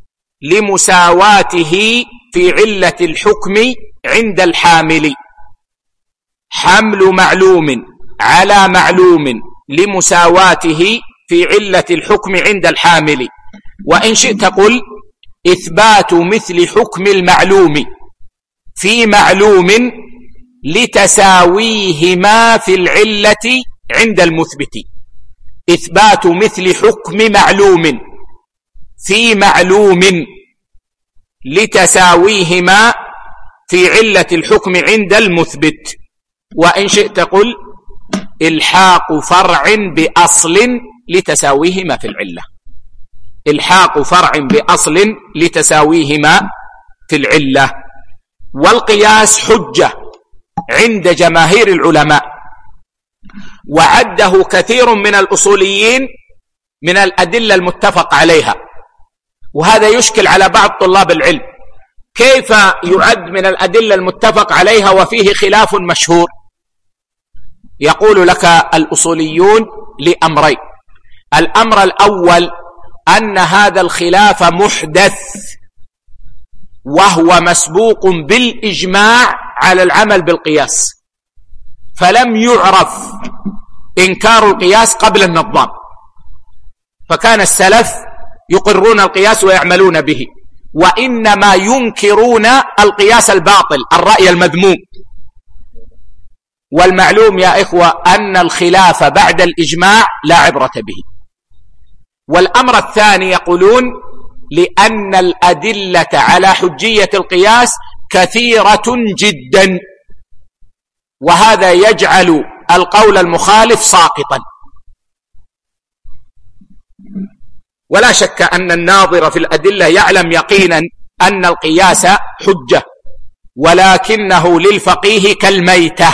لمساواته في علة الحكم عند الحامل، حمل معلوم على معلوم لمساواته في علة الحكم عند الحامل. وإن شئت قل إثبات مثل حكم المعلوم في معلوم لتساويهما في العلة عند المثبت، إثبات مثل حكم معلوم في معلوم لتساويهما في علة الحكم عند المثبت. وإن شئت قل إلحاق فرع بأصل لتساويهما في العلة، إلحاق فرع بأصل لتساويهما في العلة. والقياس حجة عند جماهير العلماء، وعده كثير من الأصوليين من الأدلة المتفق عليها، وهذا يشكل على بعض طلاب العلم، كيف يعد من الأدلة المتفق عليها وفيه خلاف مشهور؟ يقول لك الأصوليون لأمرين: الأمر الأول أن هذا الخلاف محدث، وهو مسبوق بالإجماع على العمل بالقياس، فلم يعرف إنكار القياس قبل النظام، فكان السلف يقرون القياس ويعملون به، وإنما ينكرون القياس الباطل، الرأي المذموم. والمعلوم يا إخوة أن الخلاف بعد الإجماع لا عبرة به. والأمر الثاني يقولون لأن الأدلة على حجية القياس كثيرة جدا، وهذا يجعل القول المخالف ساقطا. ولا شك أن الناظر في الأدلة يعلم يقينا أن القياس حجة، ولكنه للفقيه كالميتة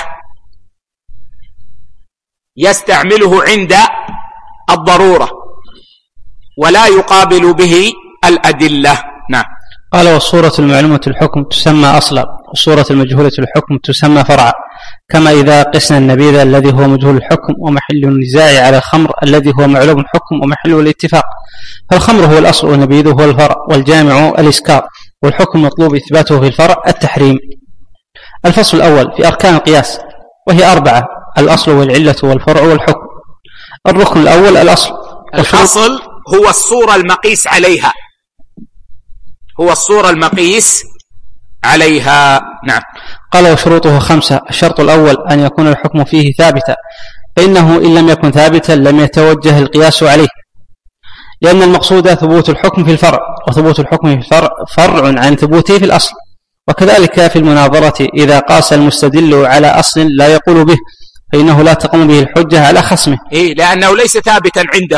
يستعمله عند الضرورة ولا يقابل به الأدلة. نعم. قال: والصورة المعلومة الحكم تسمى أصلا، والصورة المجهولة الحكم تسمى فرعا، كما إذا قسنا النبيذ الذي هو مجهول الحكم ومحل النزاع على الخمر الذي هو معلوم الحكم ومحله الاتفاق، فالخمر هو الأصل والنبيذ هو الفرع، والجامع الإسكار، والحكم مطلوب إثباته في الفرع التحريم. الفصل الأول في أركان القياس، وهي أربعة: الأصل والعلة والفرع والحكم. الركن الأول الأصل. الأصل هو الصورة المقيس عليها، هو الصورة المقيس عليها. نعم. قال: وشروطه خمسة. الشرط الأول أن يكون الحكم فيه ثابتا، فإنه إن لم يكن ثابتا لم يتوجه القياس عليه، لأن المقصود ثبوت الحكم في الفرع، وثبوت الحكم في الفرع فرع عن ثبوته في الأصل. وكذلك في المناظرة إذا قاس المستدل على أصل لا يقول به، فإنه لا تقوم به الحجة على خصمه، إيه؟ لأنه ليس ثابتا عنده،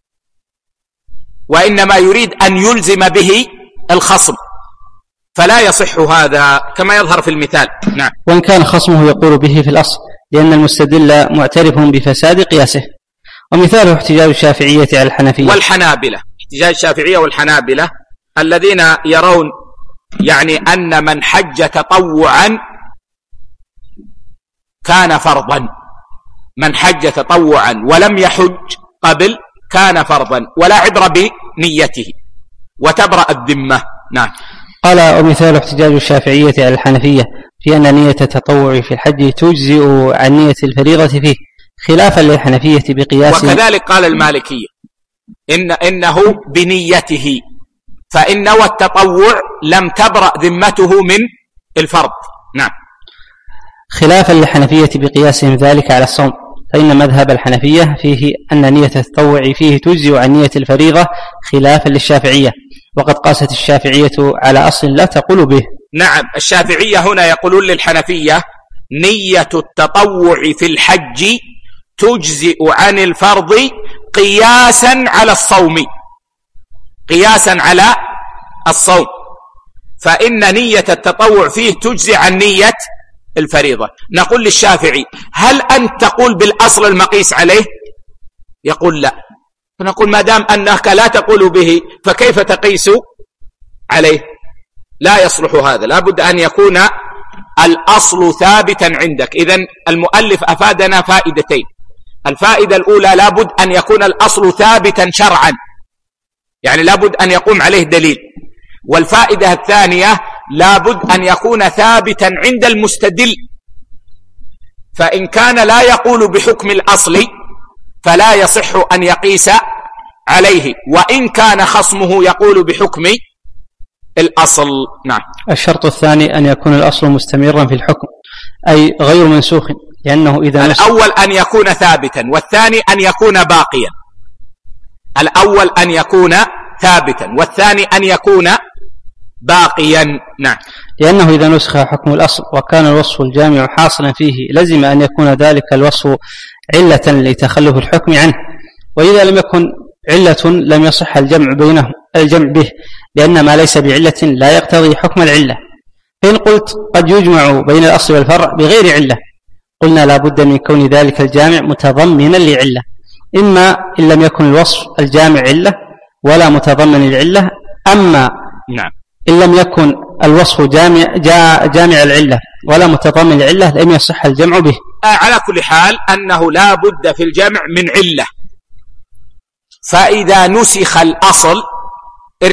وإنما يريد أن يلزم به الخصم، فلا يصح هذا كما يظهر في المثال. نعم. وإن كان خصمه يقول به في الأصل، لأن المستدل معترف بفساد قياسه. ومثاله احتجاج الشافعية على الحنفية والحنابلة، احتجاج الشافعية والحنابلة الذين يرون يعني أن من حج تطوعا كان فرضا، من حج تطوعا ولم يحج قبل كان فرضا، ولا عبر بنيته وتبرأ الذمة. نعم. قال: ومثال احتجاج الشافعية على الحنفية في أن نية التطوع في الحج تجزئ عن نية الفريضة فيه، خلافا للحنفية بقياس. وكذلك قال المالكية إن إنه بنيته، فإن نوى التطوع لم تبرأ ذمته من الفرض. نعم. خلافا للحنفية بقياسهم ذلك على الصوم، فإن مذهب الحنفية فيه أن نية التطوع فيه تجزئ عن نية الفريضة، خلافا للشافعية، وقد قاست الشافعية على أصل لا تقول به. نعم. الشافعية هنا يقولون للحنفية نية التطوع في الحج تجزئ عن الفرض قياسا على الصوم، قياسا على الصوم، فإن نية التطوع فيه تجزئ عن نية الفريضة. نقول للشافعي: هل أنت تقول بالأصل المقيس عليه؟ يقول لا. فنقول: ما دام أنك لا تقول به فكيف تقيس عليه؟ لا يصلح هذا، لا بد أن يكون الأصل ثابتا عندك. إذن المؤلف أفادنا فائدتين: الفائدة الأولى لا بد أن يكون الأصل ثابتا شرعا، يعني لا بد أن يقوم عليه دليل. والفائدة الثانية لا بد أن يكون ثابتا عند المستدل، فإن كان لا يقول بحكم الأصل فلا يصح أن يقيس عليه، وإن كان خصمه يقول بحكم الأصل. نعم. الشرط الثاني أن يكون الأصل مستمرا في الحكم، أي غير منسوخ، لأنه إذا الأول أن يكون ثابتا، والثاني أن يكون باقيا. الأول أن يكون ثابتا، والثاني أن يكون باقيا. نعم. لأنه إذا نسخ حكم الأصل وكان الوصف الجامع حاصلا فيه لزم أن يكون ذلك الوصف علة لتخلف الحكم عنه، وإذا لم يكن علة لم يصح الجمع بينه الجمع به، لأن ما ليس بعلة لا يقتضي حكم العلة. فإن قلت قد يجمع بين الأصل والفرع بغير علة، قلنا لا بد من كون ذلك الجامع متضمنا لعلة، إما إن لم يكن الوصف الجامع علة ولا متضمن العلة، أما نعم إن لم يكن الوصف جامع, جامع العلة ولا متضمن العلة لم يصح الجمع به. على كل حال أنه لا بد في الجمع من علة، فإذا نسخ الأصل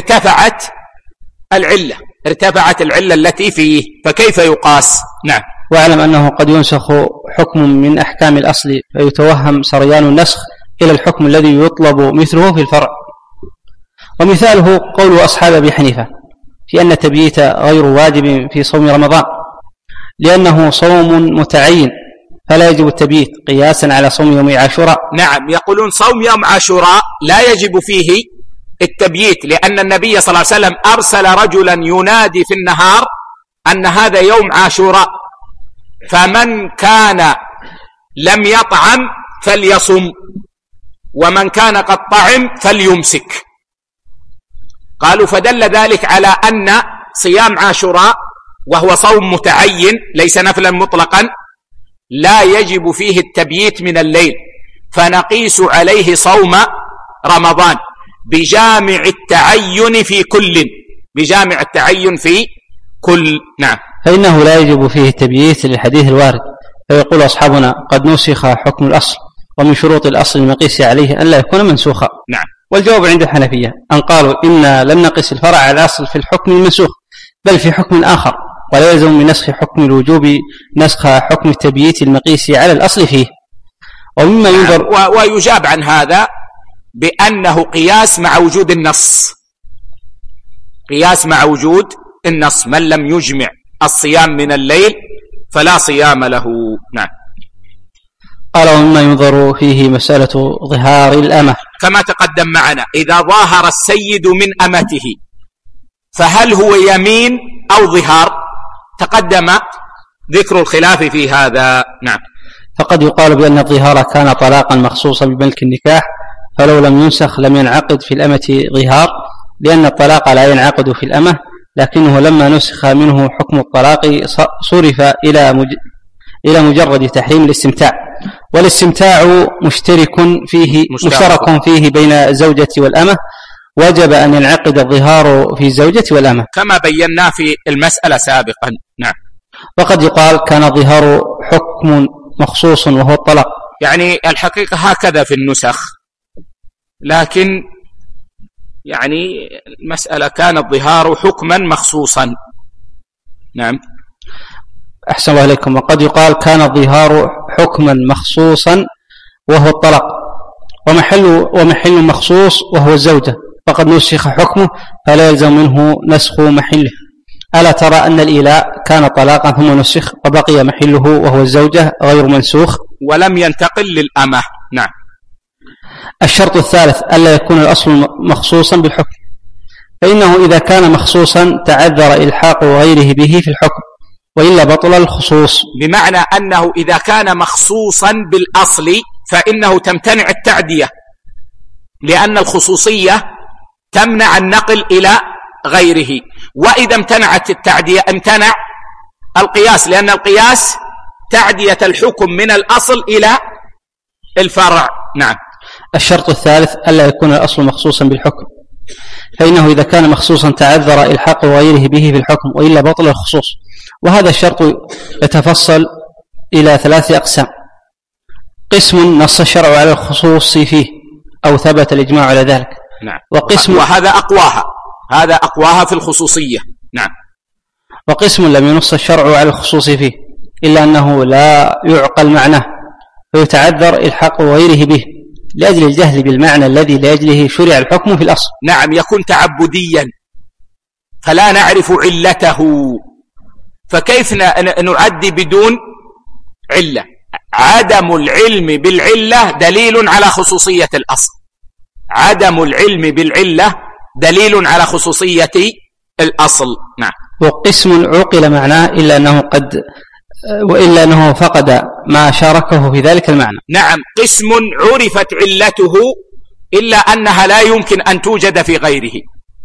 ارتفعت العلة ارتفعت العلة التي فيه، فكيف يقاس؟ نعم. واعلم أنه قد ينسخ حكم من أحكام الأصل فيتوهم سريان النسخ إلى الحكم الذي يطلب مثله في الفرع. ومثاله قول أصحاب أبي حنيفة في أن التبييت غير واجب في صوم رمضان لأنه صوم متعين فلا يجب التبييت قياسا على صوم يوم عاشوراء. نعم، يقولون صوم يوم عاشوراء لا يجب فيه التبييت لأن النبي صلى الله عليه وسلم أرسل رجلا ينادي في النهار أن هذا يوم عاشوراء، فمن كان لم يطعم فليصم ومن كان قد طعم فليمسك. قالوا فدل ذلك على أن صيام عاشوراء وهو صوم متعين ليس نفلا مطلقا لا يجب فيه التبييت من الليل، فنقيس عليه صوم رمضان بجامع التعين في كل بجامع التعين في كل. نعم. فإنه لا يجب فيه التبييت للحديث الوارد، فيقول أصحابنا قد نسخ حكم الأصل ومن شروط الأصل المقيس عليه أن لا يكون منسوخا. نعم. والجواب عند الحنفية أن قالوا إن لم نقس الفرع على الأصل في الحكم المنسوخ بل في حكم آخر، ولا يلزم من نسخ حكم الوجوب نسخ حكم التبييت المقيس على الأصل فيه. ومما ينظر نعم. ويجاب عن هذا بأنه قياس مع وجود النص، قياس مع وجود النص، من لم يجمع الصيام من الليل فلا صيام له. نعم. قال ومما ينظر فيه مسألة ظهار الأمة كما تقدم معنا، إذا ظاهر السيد من أمته فهل هو يمين أو ظهار؟ تقدم ذكر الخلاف في هذا. نعم. فقد يقال بأن الظهار كان طلاقا مخصوصا بملك النكاح فلو لم ينسخ لم ينعقد في الأمة ظهار، لأن الطلاق لا ينعقد في الأمة، لكنه لما نسخ منه حكم الطلاق صرف إلى مج... إلى مجرد تحريم الاستمتاع، والاستمتاع مشترك فيه مشترك فيه بين الزوجة والأمة، وجب أن ينعقد الظهار في الزوجة والأمة كما بينا في المسألة سابقا. نعم. وقد يقال كان الظهار حكم مخصوص وهو الطلاق، يعني الحقيقة هكذا في النسخ، لكن يعني المسألة كان الظهار حكما مخصوصا. نعم. أحسن الله إليكم. وقد يقال كان الظهار حكما مخصوصا وهو الطلاق، ومحل, ومحل مخصوص وهو الزوجة، فقد نسخ حكمه فلا يلزم منه نسخ محله. ألا ترى أن الإيلاء كان طلاقا ثم نسخ وبقي محله وهو الزوجة غير منسوخ ولم ينتقل للأمة. نعم. الشرط الثالث ألا يكون الأصل مخصوصا بالحكم، فإنه إذا كان مخصوصا تعذر إلحاق غيره به في الحكم وإلا بطل الخصوص. بمعنى أنه إذا كان مخصوصا بالأصل فإنه تمتنع التعدية، لأن الخصوصية تمنع النقل إلى غيره، وإذا امتنعت التعدية امتنع القياس، لأن القياس تعدية الحكم من الأصل إلى الفرع. نعم. الشرط الثالث ألا يكون الأصل مخصوصا بالحكم، فإنه إذا كان مخصوصا تعذر إلحاق غيره به في الحكم وإلا بطل الخصوص. وهذا الشرط يتفصل إلى ثلاث أقسام: قسم نص الشرع على الخصوص فيه أو ثبت الإجماع على ذلك. نعم. وقسم وهذا أقواها هذا أقواها في الخصوصية. نعم. وقسم لم ينص الشرع على الخصوص فيه إلا أنه لا يعقل معناه فيتعذر إلحاق غيره به لأجل الجهل بالمعنى الذي لأجله شرع الحكم في الأصل. نعم. يكون تعبديا فلا نعرف علته، فكيف نعدي بدون علة؟ عدم العلم بالعلة دليل على خصوصية الأصل، عدم العلم بالعلة دليل على خصوصية الأصل. نعم. وقسم عقل معناه إلا أنه قد وإلا أنه فقد ما شاركه في ذلك المعنى. نعم. قسم عرفت علته إلا أنها لا يمكن أن توجد في غيره،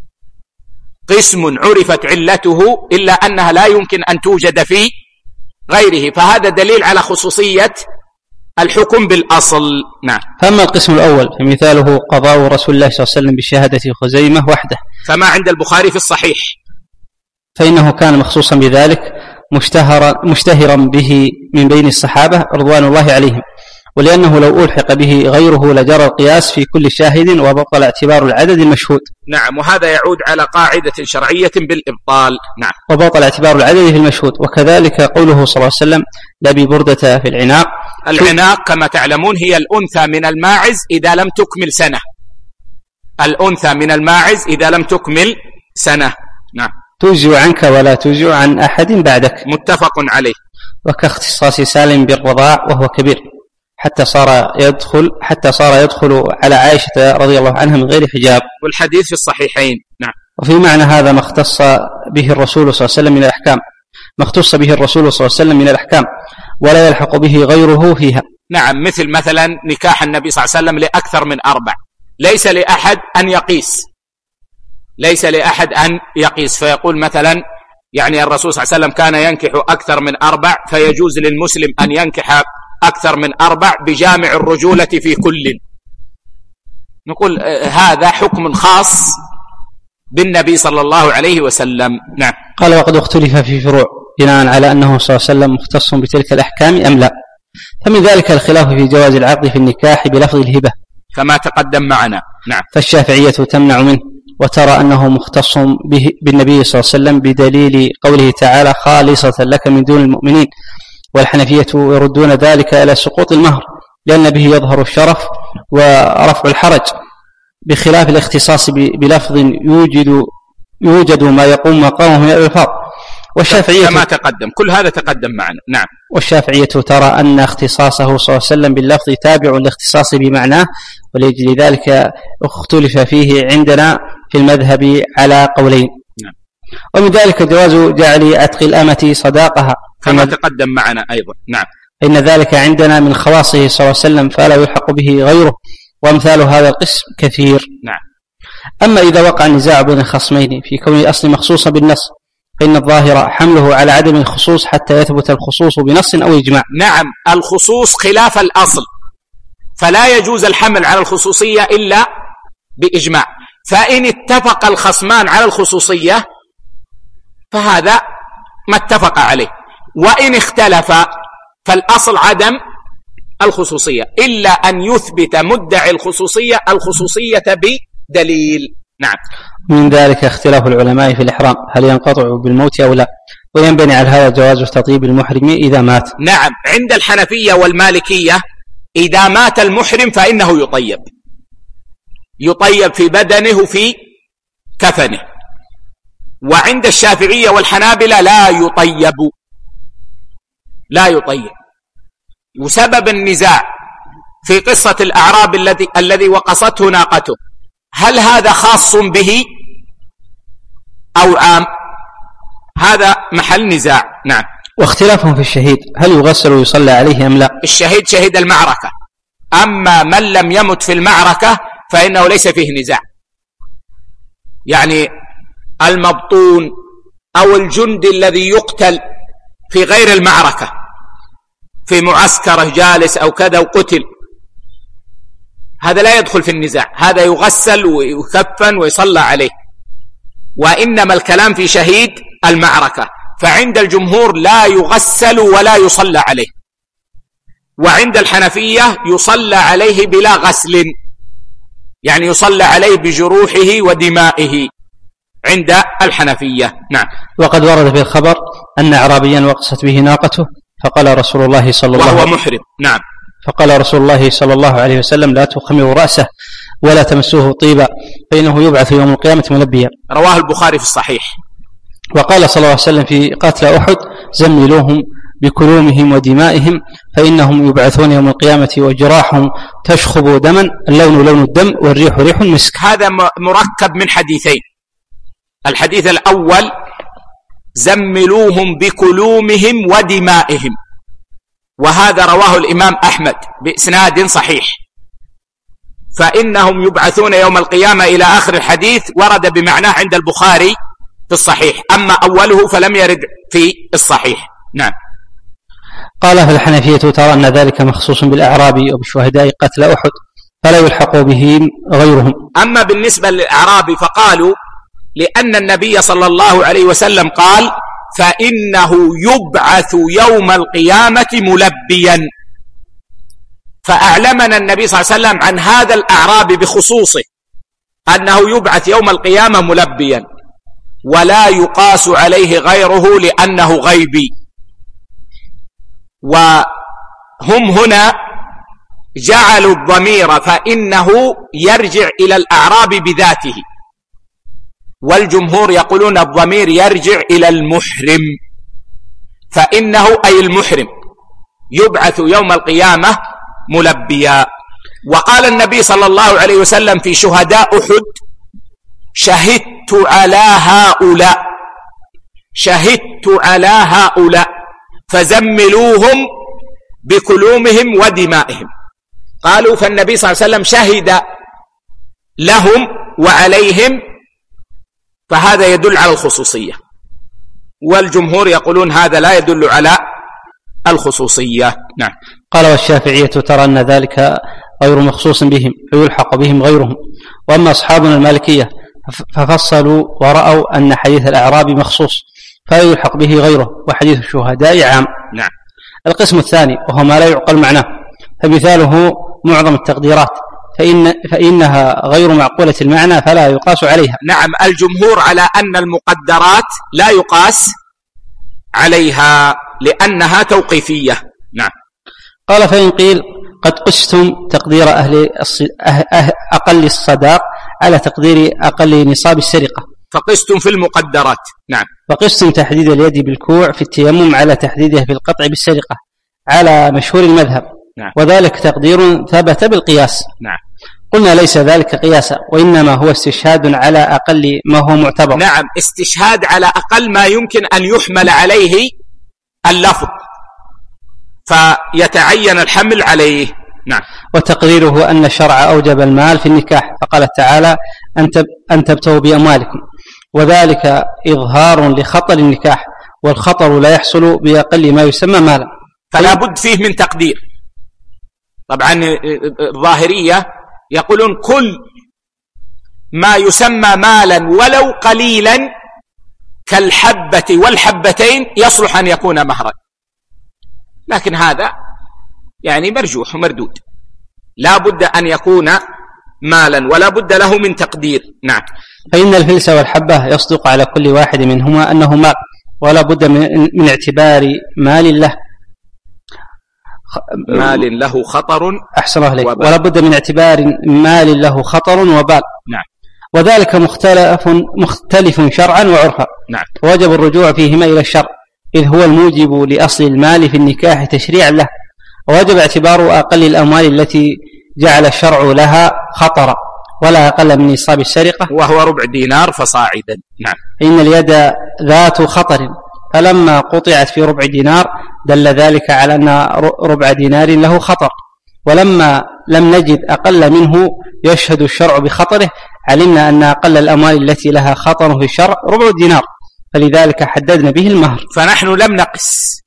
قسم عرفت علته إلا أنها لا يمكن أن توجد في غيره، فهذا دليل على خصوصية الحكم بالأصل. نعم. فأما القسم الأول فمثاله قضاء رسول الله صلى الله عليه وسلم بشهادة خزيمة وحده، فما عند البخاري في الصحيح، فإنه كان مخصوصا بذلك مشتهرا, مشتهرا به من بين الصحابة رضوان الله عليهم، ولأنه لو ألحق به غيره لجرى القياس في كل شاهد وبطل اعتبار العدد المشهود. نعم، وهذا يعود على قاعدة شرعية بالإبطال. نعم، وبطل اعتبار العدد في المشهود. وكذلك قوله صلى الله عليه وسلم لأبي بردة في العناق. العناق كما تعلمون هي الأنثى من الماعز إذا لم تكمل سنة. الأنثى من الماعز إذا لم تكمل سنة. نعم، تجزئ عنك ولا تجزئ عن أحد بعدك، متفق عليه. وكاختصاص سالم بالرضاع وهو كبير حتى صار يدخل حتى صار يدخل على عائشة رضي الله عنها من غير حجاب، والحديث في الصحيحين. نعم. وفي معنى هذا ما اختص به الرسول صلى الله عليه وسلم من الأحكام ما اختص به الرسول صلى الله عليه وسلم من الأحكام ولا يلحق به غيره فيها. نعم، مثل مثلا نكاح النبي صلى الله عليه وسلم لأكثر من أربع، ليس لأحد أن يقيس ليس لأحد أن يقيس فيقول مثلا يعني الرسول صلى الله عليه وسلم كان ينكح أكثر من أربع، فيجوز للمسلم أن ينكح أكثر من أربع بجامع الرجولة في كل. نقول هذا حكم خاص بالنبي صلى الله عليه وسلم. نعم. قال وقد اختلف في فروع بناء على أنه صلى الله عليه وسلم مختص بتلك الأحكام أم لا، فمن ذلك الخلاف في جواز العقد في النكاح بلفظ الهبة كما تقدم معنا. نعم. فالشافعية تمنع منه وترى أنه مختص به بالنبي صلى الله عليه وسلم بدليل قوله تعالى خالصة لك من دون المؤمنين، والحنفية يردون ذلك إلى سقوط المهر لأن به يظهر الشرف ورفع الحرج، بخلاف الاختصاص بلفظ يوجد يوجد ما يقوم مقامه من الألفاظ. والشافعية كما تقدم، كل هذا تقدم معنا. نعم. والشافعية ترى أن اختصاصه صلى الله عليه وسلم باللفظ تابع لاختصاص بمعناه، ولأجل ذلك اختلف فيه عندنا في المذهب على قولين. نعم. ومن ذلك جواز جعل عتق الأمة صداقها كما تقدم معنا أيضا. نعم. إن ذلك عندنا من خواصه صلى الله عليه وسلم فلا يلحق به غيره، وأمثال هذا القسم كثير. نعم. أما إذا وقع النزاع بين الخصمين في كون الأصل مخصوصا بالنص فإن الظاهر حمله على عدم الخصوص حتى يثبت الخصوص بنص أو إجماع. نعم، الخصوص خلاف الأصل، فلا يجوز الحمل على الخصوصية إلا بإجماع، فإن اتفق الخصمان على الخصوصية فهذا ما اتفق عليه، وإن اختلف فالأصل عدم الخصوصية إلا أن يثبت مدعي الخصوصية الخصوصية بدليل. نعم. من ذلك اختلاف العلماء في الإحرام هل ينقطع بالموت أو لا، وينبني على هذا جواز تطيب المحرم إذا مات. نعم، عند الحنفية والمالكية إذا مات المحرم فإنه يطيب يطيب في بدنه في كفنه، وعند الشافعية والحنابلة لا يطيب لا يطيب وسبب النزاع في قصة الأعراب الذي الذي وقصته ناقته، هل هذا خاص به أو عام؟ هذا محل نزاع. نعم. واختلافهم في الشهيد هل يغسل ويصلى عليه أم لا. الشهيد شهيد المعركة، أما من لم يمت في المعركة فإنه ليس فيه نزاع، يعني المبطون أو الجندي الذي يقتل في غير المعركة في معسكره جالس أو كذا وقتل، هذا لا يدخل في النزاع، هذا يغسل ويكفن ويصلى عليه. وإنما الكلام في شهيد المعركة، فعند الجمهور لا يغسل ولا يصلى عليه، وعند الحنفية يصلى عليه بلا غسل، يعني يصلى عليه بجروحه ودمائه عند الحنفية. نعم. وقد ورد في الخبر أن أعرابيا وقصت به ناقته فقال رسول الله صلى الله عليه وسلم وهو محرم. نعم. فقال رسول الله صلى الله عليه وسلم لا تخمروا رأسه ولا تمسوه طيبا فإنه يبعث يوم القيامة ملبيا. رواه البخاري في الصحيح. وقال صلى الله عليه وسلم في قتل أحد زملوهم بكلومهم ودمائهم فإنهم يبعثون يوم القيامة وجراحهم تشخب دما، اللون لون الدم والريح ريح المسك. هذا مركب من حديثين، الحديث الأول زملوهم بكلومهم ودمائهم، وهذا رواه الإمام أحمد بإسناد صحيح، فإنهم يبعثون يوم القيامة إلى آخر الحديث ورد بمعناه عند البخاري في الصحيح، أما أوله فلم يرد في الصحيح. نعم. قال فالحنفية ترى أن ذلك مخصوص بالأعرابي وبشهداء قتل أحد فلا يلحق بهم غيرهم. أما بالنسبة للأعرابي فقالوا لأن النبي صلى الله عليه وسلم قال فإنه يبعث يوم القيامة ملبيا، فأعلمنا النبي صلى الله عليه وسلم عن هذا الأعرابي بخصوصه أنه يبعث يوم القيامة ملبيا ولا يقاس عليه غيره لأنه غيبي. وهم هنا جعلوا الضمير فإنه يرجع إلى الأعراب بذاته، والجمهور يقولون الضمير يرجع إلى المحرم، فإنه أي المحرم يبعث يوم القيامة ملبيا. وقال النبي صلى الله عليه وسلم في شهداء أحد: شهدت على هؤلاء شهدت على هؤلاء فزملوهم بكلومهم ودمائهم. قالوا فالنبي صلى الله عليه وسلم شهد لهم وعليهم، فهذا يدل على الخصوصية، والجمهور يقولون هذا لا يدل على الخصوصية. نعم. قال والشافعية ترى أن ذلك غير مخصوص بهم فيلحق بهم غيرهم، وأما أصحابنا المالكية ففصلوا ورأوا أن حديث الأعرابي مخصوص فلا يلحق به غيره، وحديث الشهداء عام. نعم. القسم الثاني وهو ما لا يعقل معناه، فمثاله معظم التقديرات فإن فإنها غير معقولة المعنى فلا يقاس عليها. نعم، الجمهور على أن المقدرات لا يقاس عليها لأنها توقيفية. نعم. قال فإن قيل قد قستم تقدير أهل أقل الصداق على تقدير أقل نصاب السرقة، فقستم في المقدرات. نعم. فقستم تحديد اليد بالكوع في التيمم على تحديدها في القطع بالسرقة على مشهور المذهب. نعم. وذلك تقدير ثبت بالقياس. نعم. قلنا ليس ذلك قياسا، وإنما هو استشهاد على أقل ما هو معتبر. نعم، استشهاد على أقل ما يمكن أن يحمل عليه اللفظ فيتعين الحمل عليه. نعم. وتقريره أن الشرع أوجب المال في النكاح، فقال تعالى أن تبتغوا بأموالكم، وذلك إظهار لخطر النكاح، والخطر لا يحصل بأقل ما يسمى مالا، فلا بد فيه من تقدير. طبعا الظاهرية يقولون كل ما يسمى مالا ولو قليلا كالحبة والحبتين يصلح أن يكون مهرا، لكن هذا يعني مرجوح ومردود، لا بد أن يكون مالا ولا بد له من تقدير. نعم. فإن الفلس والحبة يصدق على كل واحد منهما أنه مال، ولا بد من اعتبار مال له مال له خطر. أحسن الله عليك. ولا بد من اعتبار مال له خطر وبال. نعم. وذلك مختلف مختلف شرعا وعرفا. نعم. وجب الرجوع فيهما إلى الشرع، إذ هو الموجب لأصل المال في النكاح تشريعا له، ووجب اعتبار أقل الأموال التي جعل الشرع لها خطرا ولا أقل من نصاب السرقة، وهو ربع دينار فصاعدا. نعم. إن اليد ذات خطر، فلما قطعت في ربع دينار دل ذلك على أن ربع دينار له خطر، ولما لم نجد أقل منه يشهد الشرع بخطره علمنا أن أقل الأموال التي لها خطر في الشرع ربع دينار، فلذلك حددنا به المهر. فنحن لم نقس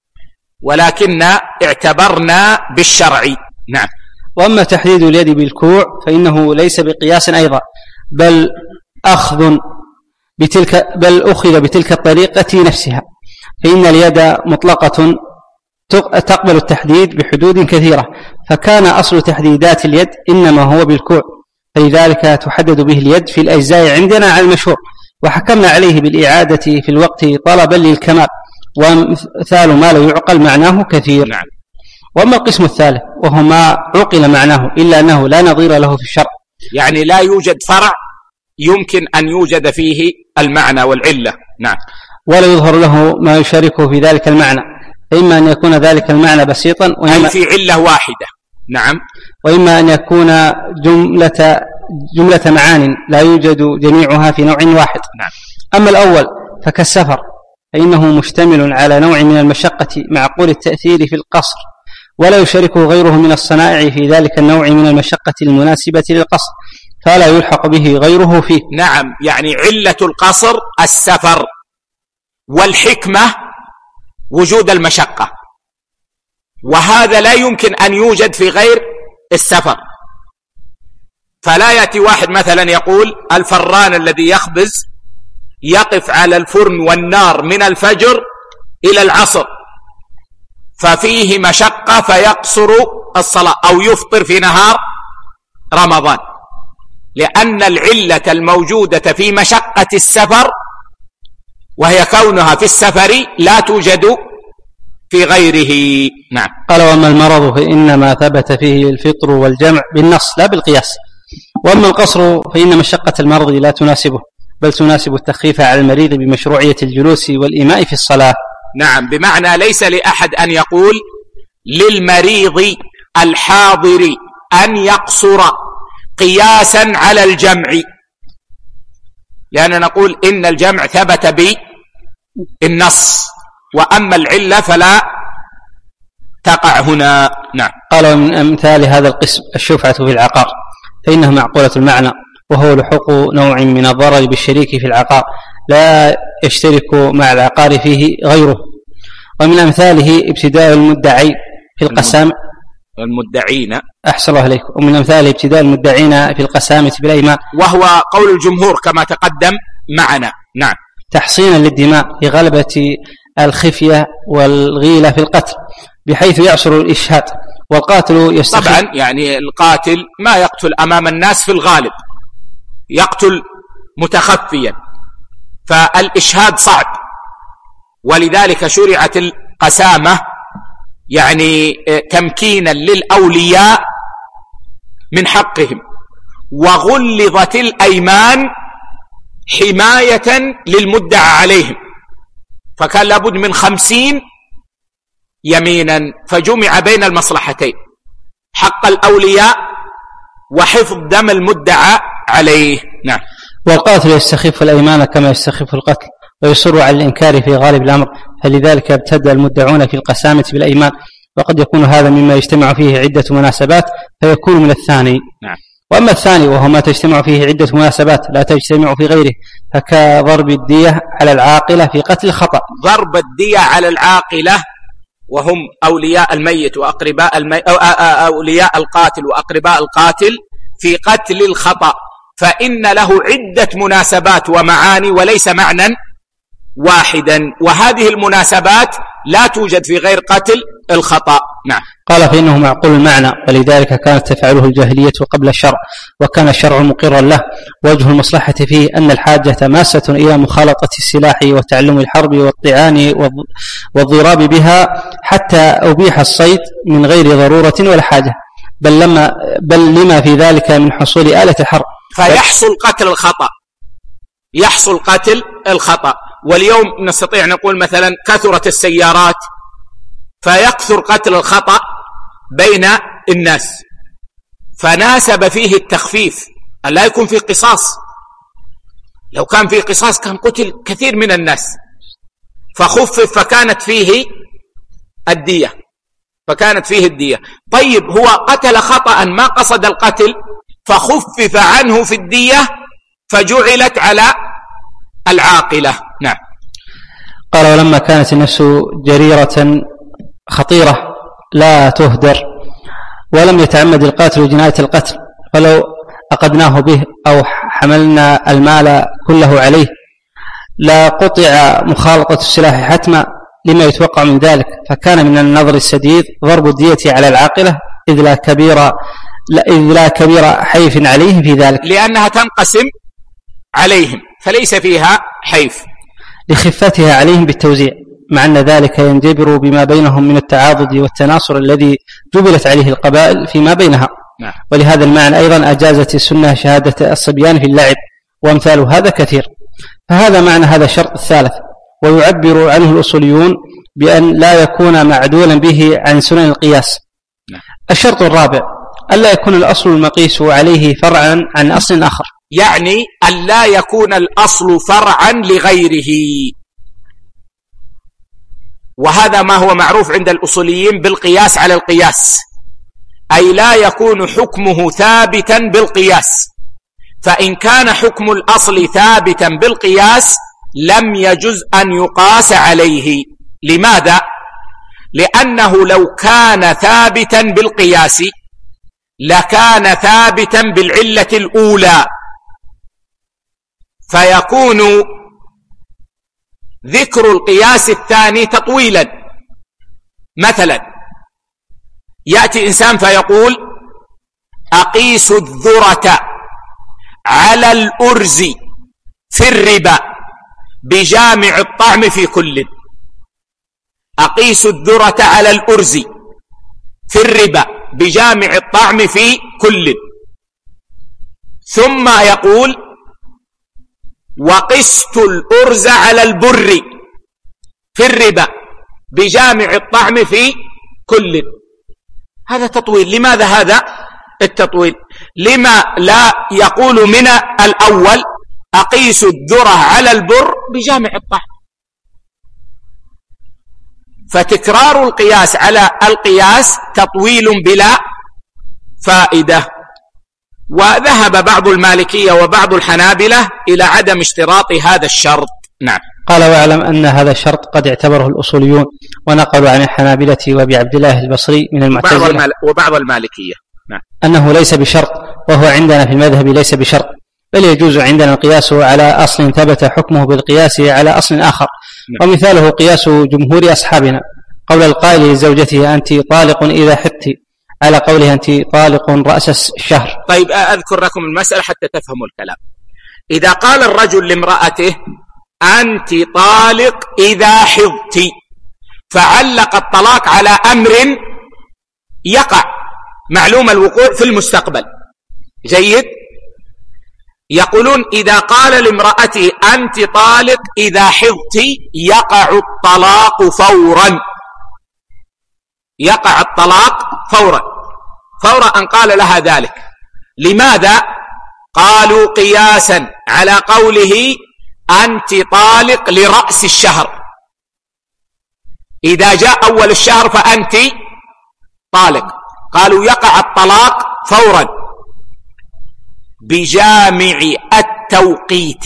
ولكن اعتبرنا بالشرع. نعم. وأما تحديد اليد بالكوع فإنه ليس بقياس أيضا، بل أخذ بتلك بل أخذ بتلك الطريقة نفسها، فإن اليد مطلقة تقبل التحديد بحدود كثيرة، فكان أصل تحديدات اليد إنما هو بالكوع، فلذلك تحدد به اليد في الأجزاء عندنا على المشهور، وحكمنا عليه بالإعادة في الوقت طلبا للكمال، ومثال ما لا يعقل معناه كثير. نعم. وأما القسم الثالث وهو ما عقل معناه إلا أنه لا نظير له في الشرع، يعني لا يوجد فرع يمكن أن يوجد فيه المعنى والعلة. نعم. ولا يظهر له ما يشاركه في ذلك المعنى، فإما أن يكون ذلك المعنى بسيطا أي في علة واحدة. نعم. وإما أن يكون جملة جملة معان لا يوجد جميعها في نوع واحد. نعم. أما الأول فكالسفر، فإنه مشتمل على نوع من المشقة معقول التأثير في القصر، ولا يشاركه غيره من الصنائع في ذلك النوع من المشقة المناسبة للقصر، فلا يلحق به غيره فيه. نعم، يعني علة القصر السفر، والحكمة وجود المشقة، وهذا لا يمكن أن يوجد في غير السفر. فلا يأتي واحد مثلا يقول الفران الذي يخبز يقف على الفرن والنار من الفجر إلى العصر، ففيه مشقة فيقصر الصلاة أو يفطر في نهار رمضان، لأن العلة الموجودة في مشقة السفر وهي كونها في السفر لا توجد في غيره. نعم. قال: وأما المرض فإنما ثبت فيه الفطر والجمع بالنص لا بالقياس، وأما القصر فإن مشقة المرض لا تناسبه، بل تناسب التخفيف على المريض بمشروعية الجلوس والإيماء في الصلاة. نعم، بمعنى ليس لأحد أن يقول للمريض الحاضر أن يقصر قياسا على الجمع، لأننا نقول إن الجمع ثبت بالنص، وأما العلة فلا تقع هنا. نعم. قال: ومن أمثال هذا القسم الشفعة في العقار، فإنها معقولة المعنى، وهو لحوق نوع من الضرر بالشريك في العقار لا يشترك مع العقار فيه غيره. ومن أمثاله ابتداء المدعي في القسام المدعين أحسن الله عليكم ومن أمثاله ابتداء المدعين في القسامة بالأيمان، وهو قول الجمهور كما تقدم معنا. نعم. تحصينا للدماء لغلبة الخفية والغيلة في القتل، بحيث يعصر الإشهاد، والقاتل يستخف. طبعا يعني القاتل ما يقتل أمام الناس في الغالب، يقتل متخفيا، فالإشهاد صعب، ولذلك شرعت القسامة يعني تمكينا للأولياء من حقهم، وغلظت الأيمان حماية للمدعى عليهم، فكان لابد من خمسين يمينا، فجمع بين المصلحتين، حق الأولياء وحفظ دم المدعى عليه. نعم. والقاتل يستخف الأيمان كما يستخف القتل، ويصر على الإنكار في غالب الأمر، فلذلك ابتدأ المدعون في القسامة بالأيمان، وقد يكون هذا مما يجتمع فيه عدة مناسبات فيكون من الثاني. نعم. وأما الثاني وهو ما تجتمع فيه عدة مناسبات لا تجتمع في غيره، فكضرب الدية على العاقلة في قتل الخطأ. ضرب الدية على العاقلة وهم أولياء الميت وأقرباء الميت، أو أولياء القاتل وأقرباء القاتل في قتل الخطأ، فإن له عدة مناسبات ومعاني وليس معنى واحدا، وهذه المناسبات لا توجد في غير قتل الخطأ. نعم. قال: فإنه معقول المعنى، ولذلك كانت تفعله الجاهلية قبل الشرع، وكان الشرع مقرا له. وجه المصلحة فيه أن الحاجة ماسة إلى مخالطة السلاح وتعلم الحرب والطعان والضراب بها، حتى أبيح الصيد من غير ضرورة ولا حاجة، بل, لما بل لما في ذلك من حصول آلة الحرب، فيحصل قتل الخطأ، يحصل قتل الخطأ. واليوم نستطيع نقول مثلا كثرت السيارات، فيكثر قتل الخطأ بين الناس، فناسب فيه التخفيف أن لا يكون فيه قصاص. لو كان فيه قصاص كان قتل كثير من الناس، فخفف فكانت فيه الدية فكانت فيه الدية. طيب هو قتل خطأ ما قصد القتل، فخفف عنه في الدية فجعلت على العاقلة. نعم. قال: ولما كانت النفس جريرة خطيرة لا تهدر، ولم يتعمد القاتل جناية القتل، فلو أقدناه به أو حملنا المال كله عليه لا قطع مخالطة السلاح حتما لما يتوقع من ذلك، فكان من النظر السديد ضرب الدية على العاقلة، إذ لا كبير إذ لا كبير حيف عليهم في ذلك، لأنها تنقسم عليهم فليس فيها حيف، لخفتها عليهم بالتوزيع، مع أن ذلك ينجبر بما بينهم من التعاضد والتناصر الذي جبلت عليه القبائل فيما بينها. نعم. ولهذا المعنى أيضا أجازت السنة شهادة الصبيان في اللعب، وأمثال هذا كثير. فهذا معنى هذا الشرط الثالث، ويعبر عنه الأصوليون بأن لا يكون معدولا به عن سنن القياس. نعم. الشرط الرابع ألا يكون الأصل المقيس عليه فرعا عن أصل آخر، يعني أن لا يكون الأصل فرعا لغيره، وهذا ما هو معروف عند الأصوليين بالقياس على القياس، أي لا يكون حكمه ثابتا بالقياس، فإن كان حكم الأصل ثابتا بالقياس لم يجز أن يقاس عليه. لماذا؟ لأنه لو كان ثابتا بالقياس لكان ثابتا بالعلة الأولى، فيكون ذكر القياس الثاني تطويلا، مثلا يأتي إنسان فيقول أقيس الذرة على الأرز في الربا بجامع الطعم في كل. أقيس الذرة على الأرز في الربا بجامع الطعم في كل. ثم يقول وقست الأرز على البر في الربا بجامع الطعم في كل. هذا تطويل. لماذا هذا التطويل؟ لما لا يقول من الأول أقيس الذرة على البر بجامع الطعم؟ فتكرار القياس على القياس تطويل بلا فائدة. وذهب بعض المالكية وبعض الحنابلة إلى عدم اشتراط هذا الشرط. نعم. قال واعلم أن هذا الشرط قد اعتبره الأصوليون ونقلوا عن الحنابلة وأبي عبد الله البصري من المعتزلة وبعض المالكية نعم. أنه ليس بشرط، وهو عندنا في المذهب ليس بشرط، بل يجوز عندنا القياس على أصل ثبت حكمه بالقياس على أصل آخر. نعم. ومثاله قياس جمهور أصحابنا قول القائل لزوجته أنت طالق إذا حدت على قوله أنت طالق رأس الشهر. طيب أذكر لكم المسألة حتى تفهموا الكلام. إذا قال الرجل لامرأته أنت طالق إذا حضت، فعلق الطلاق على أمر يقع معلوم الوقوع في المستقبل. جيد. يقولون إذا قال لامرأته أنت طالق إذا حضت يقع الطلاق فورا، يقع الطلاق فورا فورا أن قال لها ذلك. لماذا؟ قالوا قياسا على قوله أنت طالق لرأس الشهر، إذا جاء أول الشهر فأنت طالق. قالوا يقع الطلاق فورا بجامع التوقيت.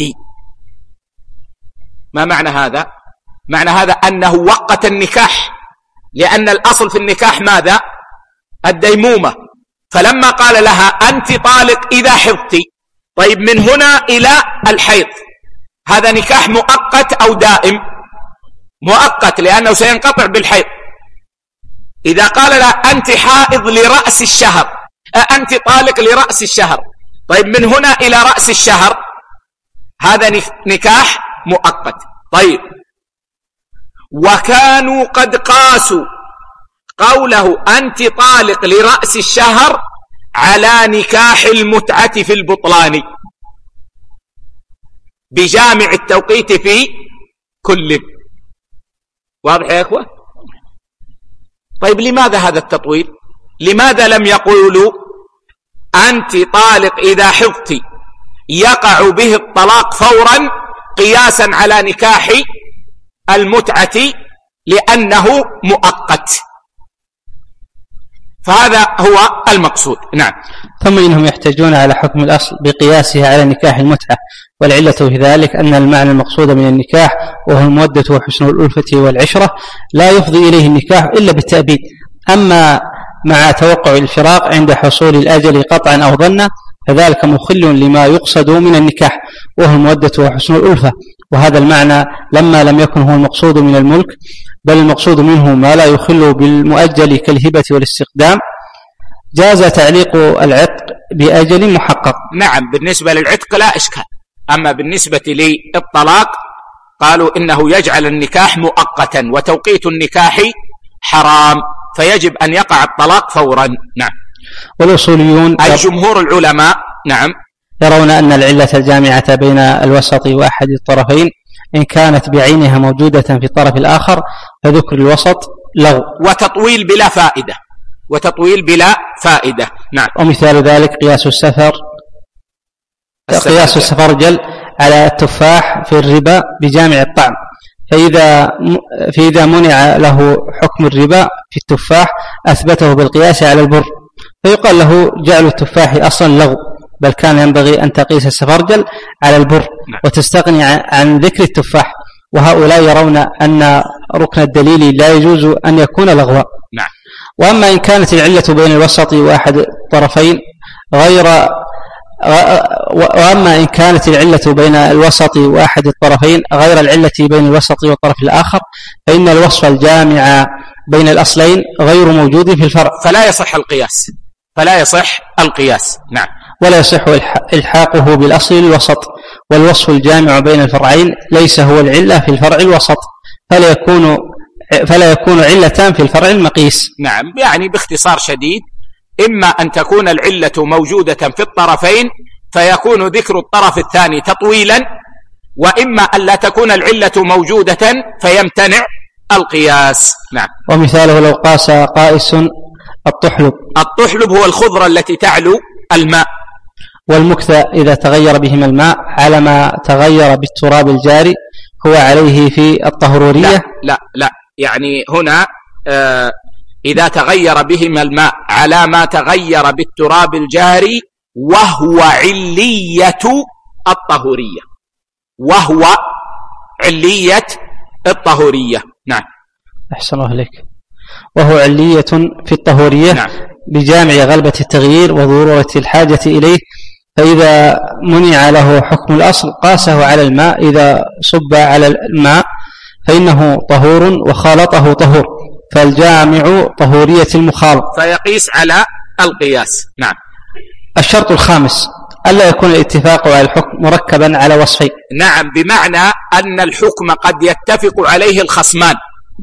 ما معنى هذا؟ معنى هذا أنه وقت النكاح، لأن الأصل في النكاح ماذا؟ الديمومة. فلما قال لها أنت طالق إذا حضت، طيب من هنا إلى الحيض هذا نكاح مؤقت أو دائم؟ مؤقت، لأنه سينقطع بالحيض. إذا قال لها أنت حائض لرأس الشهر، أنت طالق لرأس الشهر، طيب من هنا إلى رأس الشهر هذا نكاح مؤقت. طيب وكانوا قد قاسوا قوله أنت طالق لرأس الشهر على نكاح المتعة في البطلان بجامع التوقيت في كل. واضح يا أخوة؟ طيب لماذا هذا التطويل؟ لماذا لم يقولوا أنت طالق إذا حضت يقع به الطلاق فورا قياسا على نكاح المتعة لأنه مؤقت؟ فهذا هو المقصود. نعم. ثم إنهم يحتاجون على حكم الأصل بقياسها على نكاح المتعة، والعلة في ذلك أن المعنى المقصود من النكاح وهو المودة وحسن الألفة والعشرة لا يفضي إليه النكاح إلا بالتأبيد. أما مع توقع الفراق عند حصول الأجل قطعا أو ظنا فذلك مخل لما يقصد من النكاح وهو المودة وحسن الألفة، وهذا المعنى لما لم يكن هو المقصود من الملك بل المقصود منه ما لا يخل بالمؤجل كالهبة والاستقدام جاز تعليق العتق بأجل محقق. نعم. بالنسبة للعتق لا إشكال، أما بالنسبة للطلاق قالوا إنه يجعل النكاح مؤقتا وتوقيت النكاح حرام، فيجب أن يقع الطلاق فورا. نعم. والأصوليون أي جمهور العلماء نعم يرون أن العلة الجامعة بين الوسط وأحد الطرفين إن كانت بعينها موجودة في الطرف الآخر فذكر الوسط لغو وتطويل بلا فائدة وتطويل بلا فائدة. نعم. ومثال ذلك قياس السفر قياس السفرجل على التفاح في الربا بجامع الطعم، فإذا فإذا منع له حكم الربا في التفاح أثبته بالقياس على البر، فيقال له جعل التفاح أصلا لغو، بل كان ينبغي أن تقيس السفرجل على البر وتستغني عن ذكر التفاح. وهؤلاء يرون أن ركن الدليل لا يجوز أن يكون لغوا. نعم. وأما إن كانت العلة بين الوسط وأحد الطرفين غير وأما إن كانت العلة بين الوسط وأحد الطرفين غير العلة بين الوسط والطرف الآخر فإن الوصف الجامع بين الأصلين غير موجود في الفرع، فلا يصح القياس فلا يصح القياس نعم. ولا يصح إلحاقه بالأصل الوسط، والوصف الجامع بين الفرعين ليس هو العلة في الفرع الوسط، فلا يكون فلا يكون علتان في الفرع المقيس. نعم، يعني باختصار شديد، إما أن تكون العلة موجودة في الطرفين فيكون ذكر الطرف الثاني تطويلا، وإما أن لا تكون العلة موجودة فيمتنع القياس. نعم. ومثاله لو قاس قائس الطحلب. الطحلب هو الخضرة التي تعلو الماء. والمكثى إذا تغير بهما الماء على ما تغير بالتراب الجاري هو عليه في الطهورية. لا لا, لا. يعني هنا آه إذا تغير بهما الماء على ما تغير بالتراب الجاري وهو علية الطهورية، وهو علية الطهورية. نعم. أحسن الله عليك. وهو علية في الطهورية. نعم. بجامع غلبة التغيير وضرورة الحاجة إليه، فإذا منع له حكم الأصل قاسه على الماء، إذا صب على الماء فإنه طهور وخالطه طهور، فالجامع طهورية المخالط، فيقيس على القياس. نعم. الشرط الخامس ألا يكون الاتفاق على الحكم مركبا على وصفين. نعم، بمعنى أن الحكم قد يتفق عليه الخصمان،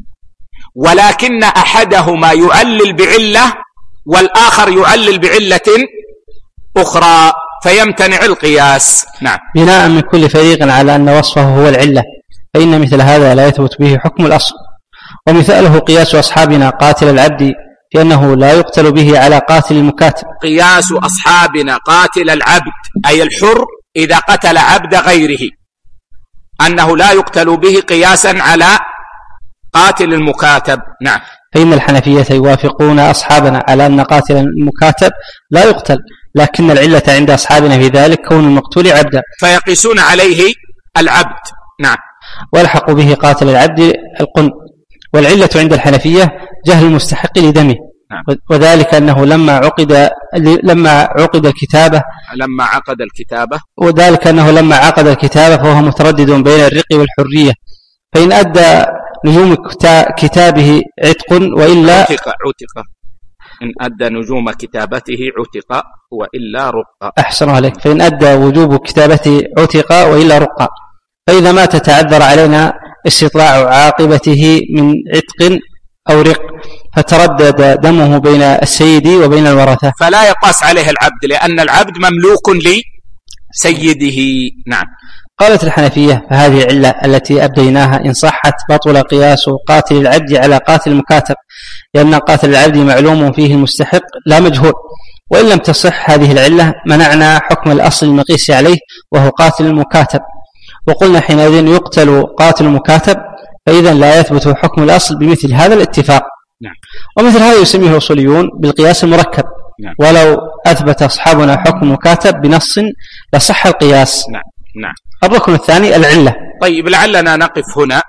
ولكن أحدهما يعلل بعلة والآخر يعلل بعلة أخرى فيمتنع القياس. نعم. بناء من كل فريق على أن وصفه هو العلة، فإن مثل هذا لا يثبت به حكم الأصل. ومثاله قياس أصحابنا قاتل العبد لأنه لا يقتل به على قاتل المكاتب. قياس أصحابنا قاتل العبد أي الحر إذا قتل عبد غيره أنه لا يقتل به قياسا على قاتل المكاتب. نعم. فإن الحنفية يوافقون أصحابنا على أن قاتل المكاتب لا يقتل، لكن العلة عند أصحابنا في ذلك كون المقتول عبدا، فيقيسون عليه العبد. نعم. والحق به قاتل العبد القن. والعلة عند الحنفية جهل المستحق لدمه. نعم. وذلك أنه لما عقد لما عقد الكتابة لما عقد الكتابة وذلك أنه لما عقد الكتابة فهو متردد بين الرق والحرية، فإن أدى نجوم كتابه عتق وإلا عتق عتق إن أدى نجوم كتابته عتق وإلا رق. أحسن عليك. فإن أدى وجوب كتابته عتق وإلا رق، فإذا ما تتعذر علينا استطلاع عاقبته من عتق أو رق فتردد دمه بين السيد وبين الورثة فلا يقاس عليه العبد، لأن العبد مملوك لسيده. نعم. قالت الحنفية فهذه علة التي أبديناها إن صحت بطل قياس قاتل العبد على قاتل المكاتب، لأن قاتل العبد معلوم فيه المستحق لا مجهول، وإن لم تصح هذه العلة منعنا حكم الأصل المقيس عليه وهو قاتل المكاتب، وقلنا حينئذ يقتل قاتل المكاتب، فإذا لا يثبت حكم الأصل بمثل هذا الاتفاق. نعم. ومثل هذا يسميه الأصوليون بالقياس المركب. نعم. ولو أثبت أصحابنا حكم المكاتب بنص لصح القياس. نعم. نعم. الركن الثاني العلة. طيب، لعلنا نقف هنا،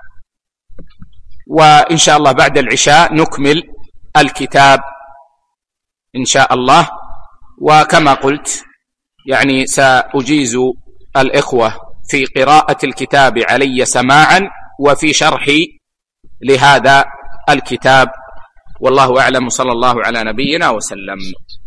وإن شاء الله بعد العشاء نكمل الكتاب إن شاء الله. وكما قلت يعني سأجيز الإخوة في قراءة الكتاب علي سماعا وفي شرحي لهذا الكتاب، والله أعلم. صلى الله على نبينا وسلم.